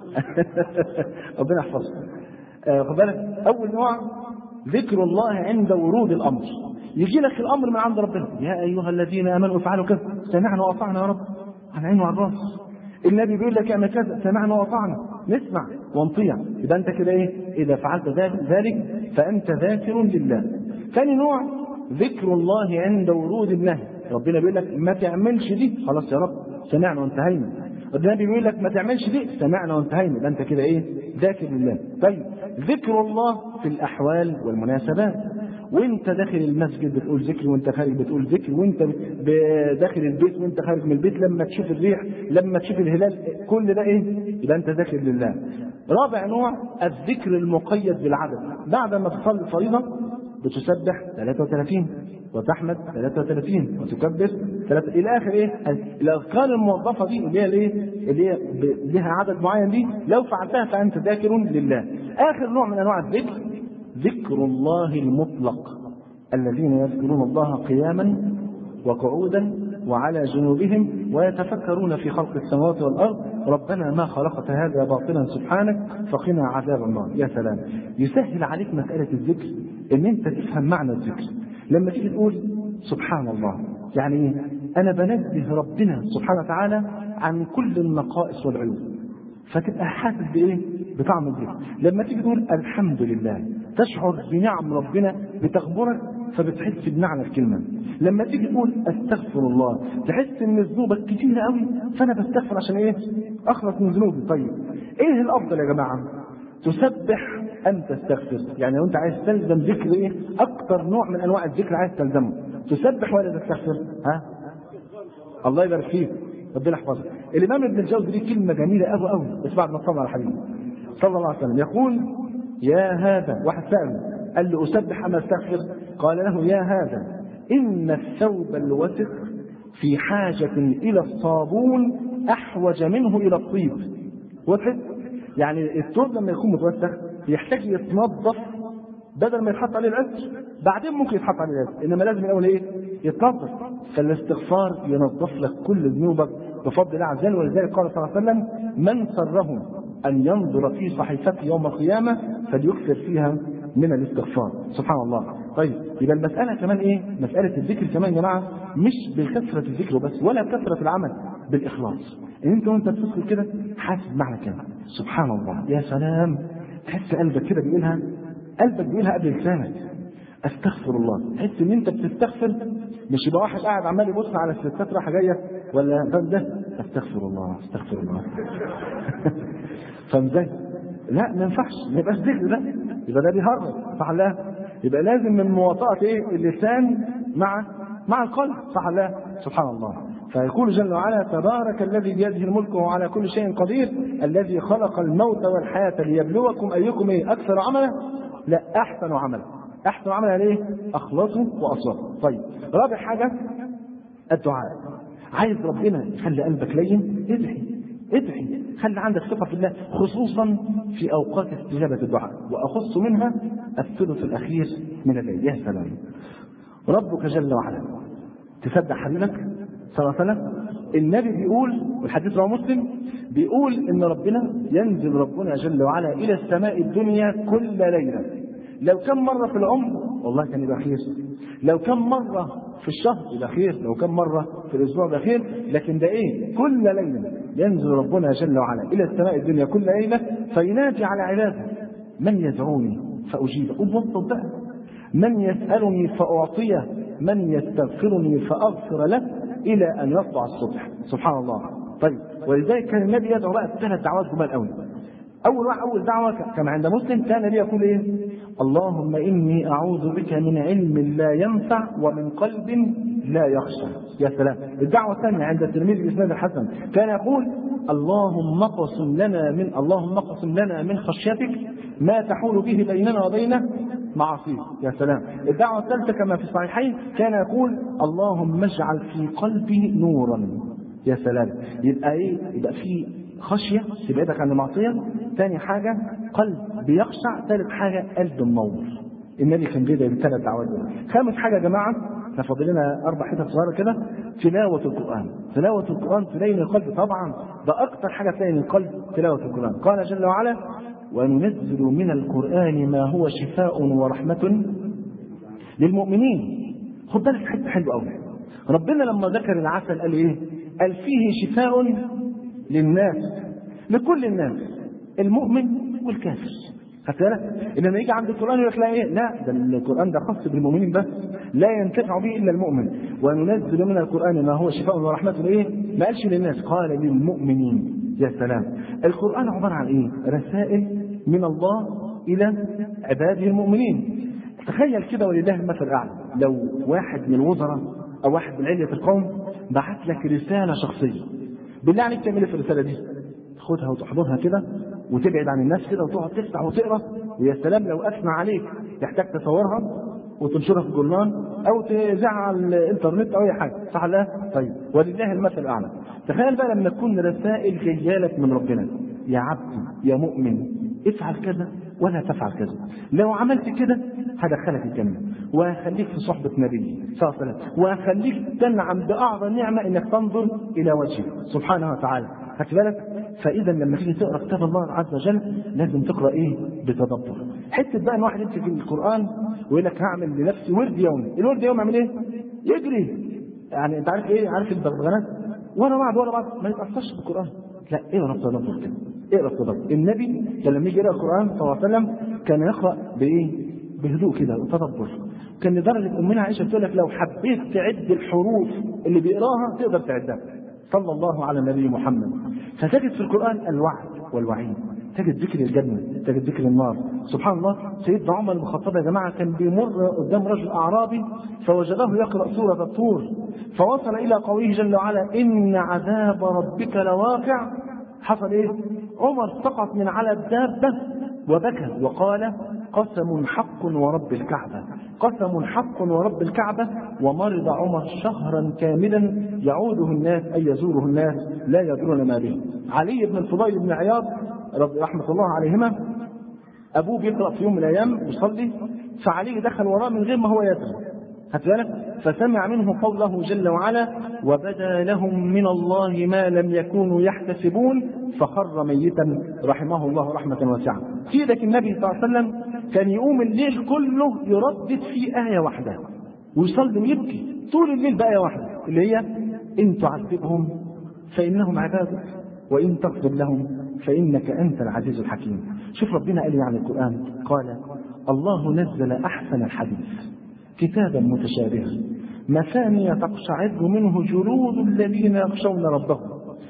ربنا يحفظكم. آه خد بالك، اول نوع ذكر الله عند ورود الامر. يجي لك الامر من عند ربنا، يا ايها الذين امنوا افعلوا كذا، سمعنا واطعنا يا رب، على عين وعلى الراس. النبي بيقول لك اعمل كذا، سمعنا واطعنا، نسمع ونطيع. يبقى انت كده ايه؟ اذا فعلت ذلك فانت ذاكر لله. ثاني نوع ذكر الله عند ورود النهي. ربنا بيقول لك ما تعملش دي، خلاص يا رب سمعنا وانتهينا. النبي بيقول لك ما تعملش دي، سمعنا وانتهينا. يبقى انت كده ايه؟ ذاكر لله. طيب ذكر الله في الاحوال والمناسبات، وانت داخل المسجد بتقول ذكر، وانت خارج بتقول ذكر، وانت داخل البيت وانت خارج من البيت، لما تشوف الريح، لما تشوف الهلال، كل ده ايه؟ يبقى انت ذاكر لله. رابع نوع الذكر المقيد بالعدد. بعد ما تصلي الفريضه بتسبح ثلاثة وثلاثين وتحمد ثلاثة وثلاثين وتكبر ثلاثة الى اخر ايه؟ الاذكار الموظفه دي اللي هي الايه؟ اللي هي لها عدد معين دي، لو فعلتها فانت ذاكر لله. اخر نوع من انواع الذكر ذكر الله المطلق، الذين يذكرون الله قياما وقعودا وعلى جنوبهم ويتفكرون في خلق السماوات والارض ربنا ما خلقت هذا باطلا سبحانك فقنا عذاب النار. يا سلام، يسهل عليك مساله الذكر ان انت تفهم معنى الذكر. لما تيجي تقول سبحان الله، يعني ايه؟ انا بنزه ربنا سبحانه وتعالى عن كل النقائص والعيوب، فتبقى حاسس بايه؟ بطعم الذكر. لما تيجي تقول الحمد لله تشعر بنعم ربنا بتخبرك، فبتحس بمعنى الكلمه. لما تيجي تقول استغفر الله تحس ان ذنوبك كتير قوي، فانا بستغفر عشان ايه؟ اخلص من ذنوبي. طيب ايه الافضل يا جماعه؟ تسبح ام تستغفر؟ يعني لو انت عايز تلزم ذكر ايه؟ اكتر نوع من انواع الذكر عايز تلزمه، تسبح ولا تستغفر؟ ها؟ الله يبارك فيك، ربنا يحفظك. الامام ابن الجوزي دي كلمه جميله قوي قوي، بس بعد ما صلى على الحبيب صلى الله عليه وسلم يقول يا هذا، واحد سأله قال له أسبح أم أستغفر؟ قال له يا هذا إن الثوب الوسخ في حاجة إلى الصابون أحوج منه إلى الطيب. وتحس يعني الثوب لما يكون متوسخ يحتاج يتنظف بدل ما يتحط عليه العطر، بعدين ممكن يتحط عليه العطر، إنما لازم الأول إيه؟ يتنظف. فالاستغفار ينظف لك كل ذنوبك بفضل الله عز وجل. ولذلك قال صلى الله عليه وسلم من سرهم أن ينظر في صحيفته يوم القيامة فليكثر فيها من الاستغفار. سبحان الله. طيب يبقى المسألة كمان إيه؟ مسألة الذكر كمان يا جماعة مش بكثرة الذكر بس ولا بكثرة العمل، بالإخلاص. إن أنت وأنت بتذكر كده حاسس بمعنى كده سبحان الله، يا سلام، تحس قلبك كده بيقولها، قلبك بيقولها قبل لسانك. استغفر الله، تحس ان انت بتستغفر، مش يبقى واحد قاعد عمال يبص على الستات رايحه جايه ولا فاهم ده، استغفر الله استغفر الله. فاهم ازاي؟ لا ما ينفعش، ما يبقاش ذكر ده، يبقى ده بيهرب، صح لا؟ يبقى لازم من مواطأة ايه؟ اللسان مع مع القلب، صح لا؟ سبحان الله. فيقول جل وعلا تبارك الذي بيده الملك وهو على كل شيء قدير الذي خلق الموت والحياة ليبلوكم أيكم ايه أكثر عملا؟ لا أحسن عملا. أحسن عملا ليه؟ أخلصوا وأصلحوا. طيب رابع حاجة الدعاء. عايز ربنا يخلي قلبك لين، ادعي ادعي، خلي عندك ثقة في الله، خصوصا في أوقات استجابة الدعاء، وأخص منها الثلث الأخير من الليل. يا سلام، ربك جل وعلا تصدق حبيبك صلى الله عليه وسلم، النبي بيقول والحديث رواه مسلم، بيقول إن ربنا ينزل ربنا جل وعلا إلى السماء الدنيا كل ليلة. لو كم مرة في العمر والله كان يبقى خير، لو كم مرة في الشهر يبقى خير، لو كم مرة في الأسبوع يبقى خير، لكن ده إيه؟ كل ليلة ينزل ربنا جل وعلا إلى السماء الدنيا كل ليلة فينادي على عباده: من يدعوني فأجيبه. وبوضب بقى: من يسألني فأعطيه، من يستغفرني فأغفر له، إلى أن يطلع الصبح. سبحان الله. طيب، ولذلك كان النبي يدعو بقى بثلاث دعوات جمال قوي. أول واحد أول دعوة كما عند مسلم كان النبي يقول إيه؟ اللهم إني أعوذ بك من علم لا ينفع ومن قلب لا يخشع. يا سلام. الدعوة الثانية عند الترمذي بإسناد الحسن كان يقول: اللهم اقسم لنا من اللهم اقسم لنا من خشيتك ما تحول به بيننا وبين معاصيك. يا سلام. الدعوة الثالثة كما في الصحيحين كان يقول: اللهم اجعل في قلبي نورا. يا سلام. يبقى ايه؟ يبقى في خشية تبعدك عن المعصية، ثاني حاجة قلب بيخشع، ثالث حاجة قلب منور. النبي كان بيدعي بالثلاث دعوات دول. خامس حاجة يا جماعة، احنا فاضل لنا أربع حتت صغيرة كده، تلاوة القرآن. تلاوة القرآن تلين القلب طبعا، ده أكثر حاجة تلين القلب تلاوة القرآن. قال جل وعلا: وننزل من القرآن ما هو شفاء ورحمة للمؤمنين. خد بالك حته حلوه قوي. ربنا لما ذكر العسل قال ايه؟ قال فيه شفاء للناس، لكل الناس، المؤمن والكافر. خدت بالك؟ لما يجي عند القرآن يقول لك لا ايه؟ لا، ده القرآن ده خاص بالمؤمنين بس، لا ينتفع به الا المؤمن. وننزل من القرآن ما هو شفاء ورحمة لايه؟ ما قالش للناس، قال للمؤمنين. يا سلام. القرآن عبارة عن ايه؟ رسائل من الله الى عباده المؤمنين. تخيل كده ولله المثل الاعلى، لو واحد من الوزراء او واحد من علية القوم بعت لك رسالة شخصية، بالله عليك تعمل ايه في الرسالة دي؟ تاخدها وتحضرها كده وتبعد عن الناس كده وتقعد تفتح وتقرا، ويا سلام لو اثنى عليك تحتاج تصورها وتنشرها في الجورنال او تذاعها على الانترنت او اي حاجه، صح ولا لا؟ طيب، ولله المثل الاعلى. تخيل بقى لما تكون رسائل جايه لك من ربنا: يا عبدي يا مؤمن افعل كذا ولا تفعل كذا، لو عملت كده هدخلك الجنه، وهخليك في صحبه نبي صلى الله عليه وسلم، وهخليك تنعم باعظم نعمه انك تنظر الى وجهه سبحانه وتعالى. خدت بالك؟ فاذا لما تيجي تقرا كتاب الله عز وجل لازم تقرا ايه؟ بتدبر. حته بقى ان واحد يمسك القران ويقول لك هعمل لنفسي ورد يومي، الورد يومي اعمل ايه؟ يجري. يعني انت عارف ايه؟ عارف البغبغانات ورا بعض ورا بعض ما يتاثرش بالقران. لا، اقرا بتدبر كده، اقرا بتدبر. النبي كان لما يجي يقرا القران صلى الله عليه وسلم كان يقرا بايه؟ بهدوء كده وتدبر. كان لدرجه امنا عائشه بتقول لك لو حبيت تعد الحروف اللي بيقراها تقدر تعدها. صلى الله على النبي محمد. فتجد في القرآن الوعد والوعيد، تجد ذكر الجنة، تجد ذكر النار. سبحان الله. سيدنا عمر بن الخطاب يا جماعة كان بيمر قدام رجل أعرابي فوجده يقرأ سورة الطور، فوصل إلى قوله جل وعلا: إن عذاب ربك لواقع. حصل إيه؟ عمر سقط من على الدابة وبكى وقال: قسم حق ورب الكعبة، قسم حق ورب الكعبة. ومرض عمر شهرا كاملا يعوده الناس أي يزوره الناس لا يدرون ما به. علي بن الفضيل بن عياض رحمة الله عليهما أبوه بيقرأ في يوم من الأيام يصلي، فعلي دخل وراه من غير ما هو يدري، خدت بالك؟ فسمع منه قوله جل وعلا: وبدا لهم من الله ما لم يكونوا يحتسبون، فخر ميتا رحمه الله رحمة واسعة. سيدك النبي صلى الله عليه وسلم كان يقوم الليل كله يردد في آية واحدة ويصلي ويبكي طول الليل بآية واحدة اللي هي: إن تعذبهم فإنهم عبادك وإن تغفر لهم فإنك أنت العزيز الحكيم. شوف ربنا قال عن القرآن، قال: الله نزل أحسن الحديث كتابا متشابها مثانية تقشعر منه جلود الذين يخشون ربهم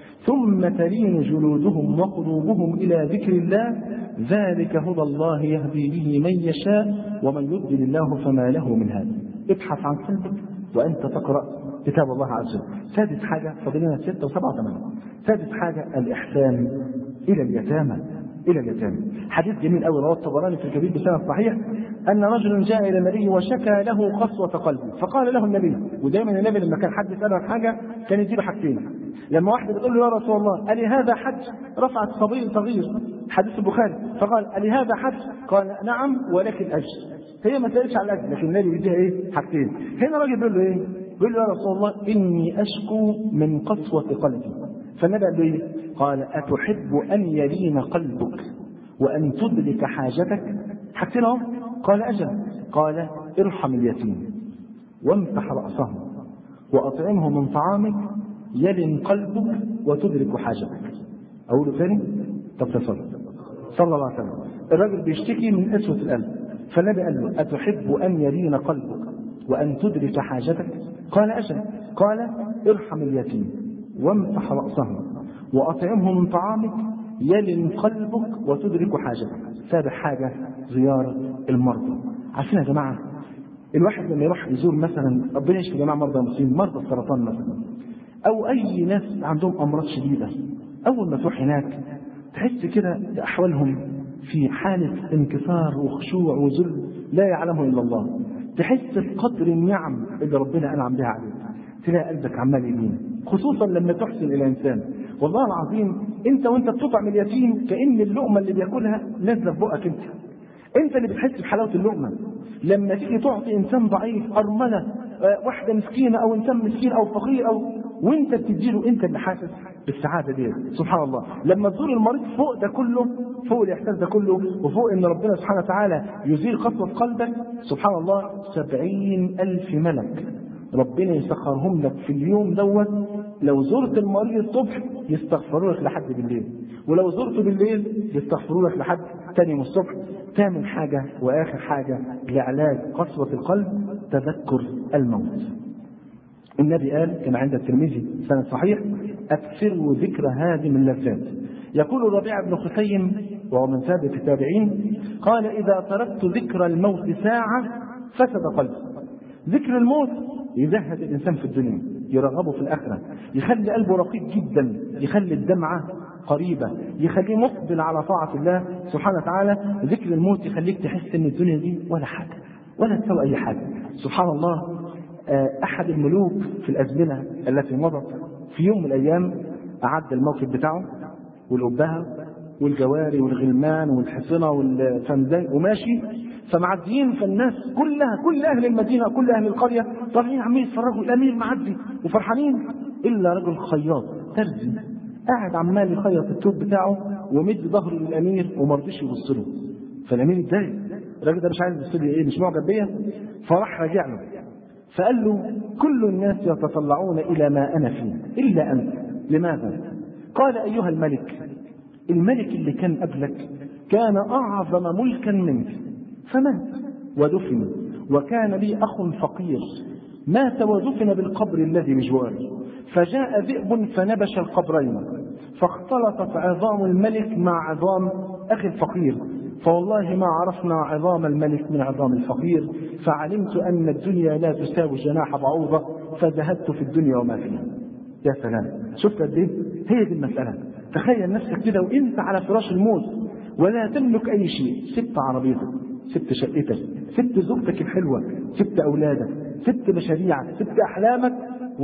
ثم تلين جلودهم وقلوبهم إلى ذكر الله ذلك هدى الله يهدي به من يشاء ومن يضلل الله فما له من هاد. ابحث عن قلبك وأنت تقرأ كتاب الله عز وجل. سادس حاجة، فضلنا ستة وسبعة وثمانية. سادس حاجة الإحسان إلى اليتامى. إلى اليتامى. حديث جميل قوي رواه الطبراني في الكبير بسند صحيح أن رجل جاء إلى النبي وشكى له قسوة قلبه، فقال له النبي، ودائما النبي لما كان حد يسأله عن حاجة كان يديله حاجتين. لما واحد بتقول له يا رسول الله ألي هذا حج؟ رفعت صبي صغير، حديث البخاري، فقال ألي هذا حج؟ قال نعم ولكن أجر. هي ما سألتش على الأجر، لكن النبي بيديها إيه؟ حاجتين. هنا الراجل بيقول له إيه؟ بيقول له يا رسول الله إني أشكو من قسوة قلبي. فالنبي قال له إيه؟ قال أتحب أن يلين قلبك وأن تدرك حاجتك؟ حاجتين أهو. قال أجل. قال ارحم اليتيم وامسح رأسه وأطعمه من طعامك يلن قلبك وتدرك حاجتك. أقوله ثاني؟ طب تصل صلى الله عليه وسلم. الراجل بيشتكي من قسوة القلب، فالنبي قال له أتحب أن يلين قلبك وأن تدرك حاجتك؟ قال أجل. قال ارحم اليتيم وامسح رأسه وأطعمه من طعامك يلن قلبك وتدرك حاجتك. سابع حاجة زيارة المرضى. عارفين يا جماعة الواحد لما يروح يزور مثلا، ربنا يشفي جماعة مرضى المسلمين، مرضى السرطان مثلا، أو أي ناس عندهم أمراض شديدة، أول ما تروح هناك تحس كده أحوالهم في حالة انكسار وخشوع وذل لا يعلمه إلا الله. تحس بقدر النعم اللي ربنا أنعم بها عليك، تلاقي قلبك عمال يلين، خصوصا لما تحسن إلى إنسان. والله العظيم أنت وأنت بتطعم اليتيم كأن اللقمة اللي بياكلها نازلة في بقك، أنت أنت اللي بتحس بحلاوة اللقمة. لما تيجي تعطي إنسان ضعيف، أرملة، واحدة مسكينة أو إنسان مسكين أو فقير أو وأنت بتديله، أنت اللي حاسس بالسعادة دي. سبحان الله. لما تزور المريض فوق ده كله، فوق الإحساس ده كله، وفوق إن ربنا سبحانه وتعالى يزيل قسوة قلبك، سبحان الله سبعين ألف ملك ربنا يسخرهم لك في اليوم دوت. لو زرت المريض الصبح يستغفروا لك لحد بالليل، ولو زرته بالليل يستغفروا لك لحد تاني يوم الصبح. ثامن حاجة وآخر حاجة لعلاج قسوة القلب تذكر الموت. النبي قال كما عند الترمذي سند صحيح أكثروا ذكر هادم اللذات. يقول الربيع بن خثيم وهو من ثابت التابعين قال إذا تركت ذكر الموت ساعة فسد قلبي. ذكر الموت يزهد الإنسان في الدنيا، يرغبه في الآخرة، يخلي قلبه رقيق جدا، يخلي الدمعة قريبة، يخليه مقبل على طاعة الله سبحانه وتعالى. ذكر الموت يخليك تحس ان الدنيا دي ولا حاجة ولا تسوي اي حاجة. سبحان الله. احد الملوك في الازمنة التي مضت في يوم من الايام اعد الموكب بتاعه والأبهة والجواري والغلمان والحصنة والفندان وماشي، فمعديين، فالناس كلها كل اهل المدينة كل اهل القرية طالعين عمالين يتفرجوا الامير معدي وفرحانين، الا رجل خياط ترزي قاعد عمال يخيط التوب بتاعه ومد ظهره للامير وما رضيش يبص له. فالامير اتضايق، الراجل ده مش عايز يبص لي، ايه مش معجب بيا؟ فراح راجع له فقال له كل الناس يتطلعون الى ما انا فيه الا انت، لماذا؟ قال ايها الملك، الملك اللي كان قبلك كان اعظم ملكا منك فمات ودفن، وكان لي اخ فقير مات ودفن بالقبر الذي بجواره، فجاء ذئب فنبش القبرين فاختلطت عظام الملك مع عظام أخي الفقير، فوالله ما عرفنا عظام الملك من عظام الفقير، فعلمت أن الدنيا لا تساوي جناح بعوضة فذهبت في الدنيا وما فيها. يا سلام، شفت قد ايه؟ هي دي المسألة. تخيل نفسك كده وانت على فراش الموت ولا تملك أي شيء، سبت عربيتك، سبت شقتك، سبت زوجتك الحلوة، سبت أولادك، سبت مشاريعك، سبت أحلامك،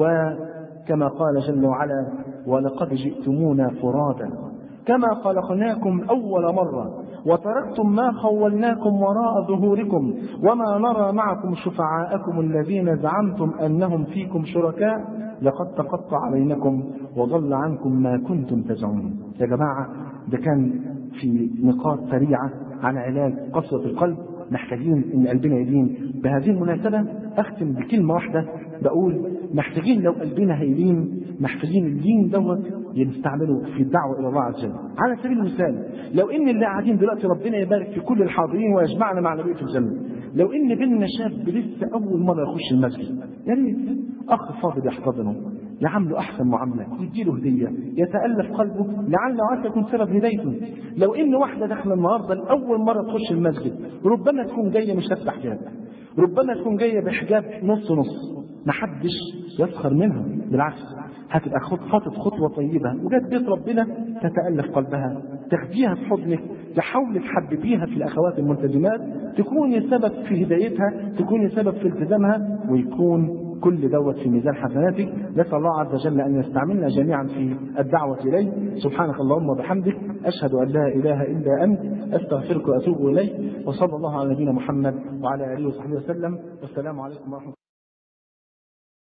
وكما قال جل وعلا ولقد جئتمونا فرادا كما خلقناكم أول مرة وتركتم ما خولناكم وراء ظهوركم وما نرى معكم شفعاءكم الذين زعمتم أنهم فيكم شركاء لقد تقطع بينكم وضل عنكم ما كنتم تزعمون. يا جماعة ده كان في نقاط سريعة عن علاج قسوة القلب. محتاجين ان قلبنا يلين. بهذه المناسبة اختم بكلمة واحدة، بقول محتاجين لو قلبنا هيلين، محتاجين اللين دوت نستعمله في الدعوة الى الله عز وجل. على سبيل المثال لو ان اللي قاعدين دلوقتي ربنا يبارك في كل الحاضرين ويجمعنا مع نبي في الجنة، لو ان بيننا شاب لسه اول مرة يخش المسجد، يا ريت اخ فاضل يحتضنه، يعمله احسن معامله، يديله هديه، يتالف قلبه لعل وعسى يكون سبب هدايته. لو ان واحده داخله النهارده لاول مره تخش المسجد، ربما تكون جايه مش لابسه حجاب، ربما تكون جايه بحجاب نص نص، محدش يسخر منها، بالعكس هتبقى خطوه خطوه طيبه وجت بيت ربنا تتالف قلبها تاخديها في حضنك، تحاولي تحببيها في الأخوات الملتزمات، تكوني سبب في هدايتها، تكوني سبب في التزامها، ويكون كل دوت في ميزان حسناتك. نسأل الله عز وجل أن يستعملنا جميعا في الدعوة إليه. سبحانك اللهم وبحمدك، أشهد أن لا إله إلا أنت، أستغفرك وأتوب إليك، وصلى الله على نبينا محمد وعلى آله وصحبه وسلم. والسلام عليكم ورحمة الله.